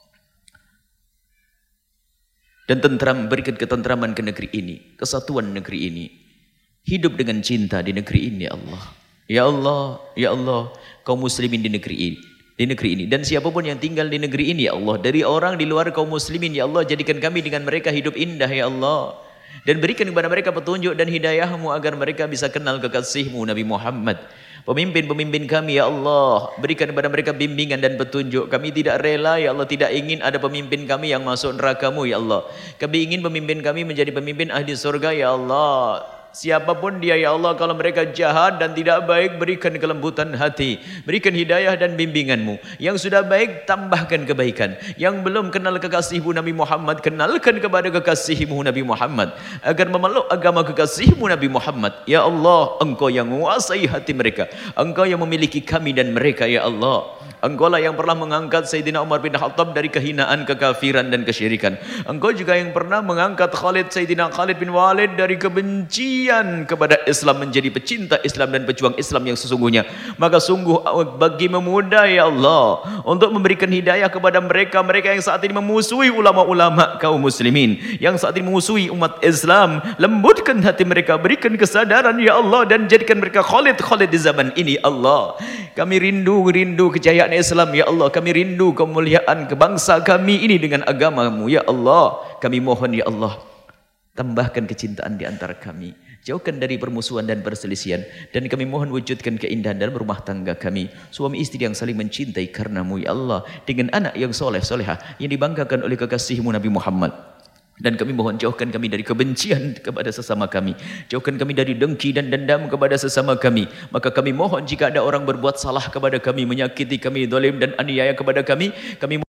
Dan tentram, berikan ketentraman ke negeri ini, kesatuan negeri ini. Hidup dengan cinta di negeri ini ya Allah. Ya Allah, ya Allah, kaum muslimin di negeri ini, di negeri ini. Dan siapapun yang tinggal di negeri ini ya Allah, dari orang di luar kaum muslimin ya Allah, jadikan kami dengan mereka hidup indah ya Allah. Dan berikan kepada mereka petunjuk dan hidayah-Mu agar mereka bisa kenal kekasih-Mu Nabi Muhammad. Pemimpin-pemimpin kami ya Allah, berikan kepada mereka bimbingan dan petunjuk. Kami tidak rela ya Allah, tidak ingin ada pemimpin kami yang masuk neraka-Mu ya Allah. Kami ingin pemimpin kami menjadi pemimpin ahli surga ya Allah. Siapapun dia ya Allah, kalau mereka jahat dan tidak baik, berikan kelembutan hati, berikan hidayah dan bimbinganmu. Yang sudah baik, tambahkan kebaikan. Yang belum kenal kekasihmu Nabi Muhammad, kenalkan kepada kekasihmu Nabi Muhammad, agar memeluk agama kekasihmu Nabi Muhammad. Ya Allah, Engkau yang menguasai hati mereka, Engkau yang memiliki kami dan mereka ya Allah. Engkau lah yang pernah mengangkat Sayyidina Umar bin Khattab dari kehinaan, kekafiran dan kesyirikan. Engkau juga yang pernah mengangkat Khalid, Sayyidina Khalid bin Walid dari kebencian kepada Islam menjadi pecinta Islam dan pejuang Islam yang sesungguhnya. Maka sungguh bagi memudah ya Allah untuk memberikan hidayah kepada mereka, mereka yang saat ini memusuhi ulama-ulama kaum muslimin, yang saat ini memusuhi umat Islam. Lembutkan hati mereka, berikan kesadaran ya Allah, dan jadikan mereka Khalid-Khalid di zaman ini Allah. Kami rindu, rindu kejayaan Islam ya Allah. Kami rindu kemuliaan kebangsa kami ini dengan agamamu ya Allah. Kami mohon ya Allah, tambahkan kecintaan di antara kami, jauhkan dari permusuhan dan perselisihan, dan kami mohon wujudkan keindahan dalam rumah tangga kami, suami istri yang saling mencintai karenamu ya Allah, dengan anak yang soleh solehah yang dibanggakan oleh kekasihmu Nabi Muhammad. Dan kami mohon jauhkan kami dari kebencian kepada sesama kami, jauhkan kami dari dengki dan dendam kepada sesama kami. Maka kami mohon jika ada orang berbuat salah kepada kami, menyakiti kami, zalim dan aniaya kepada kami, kami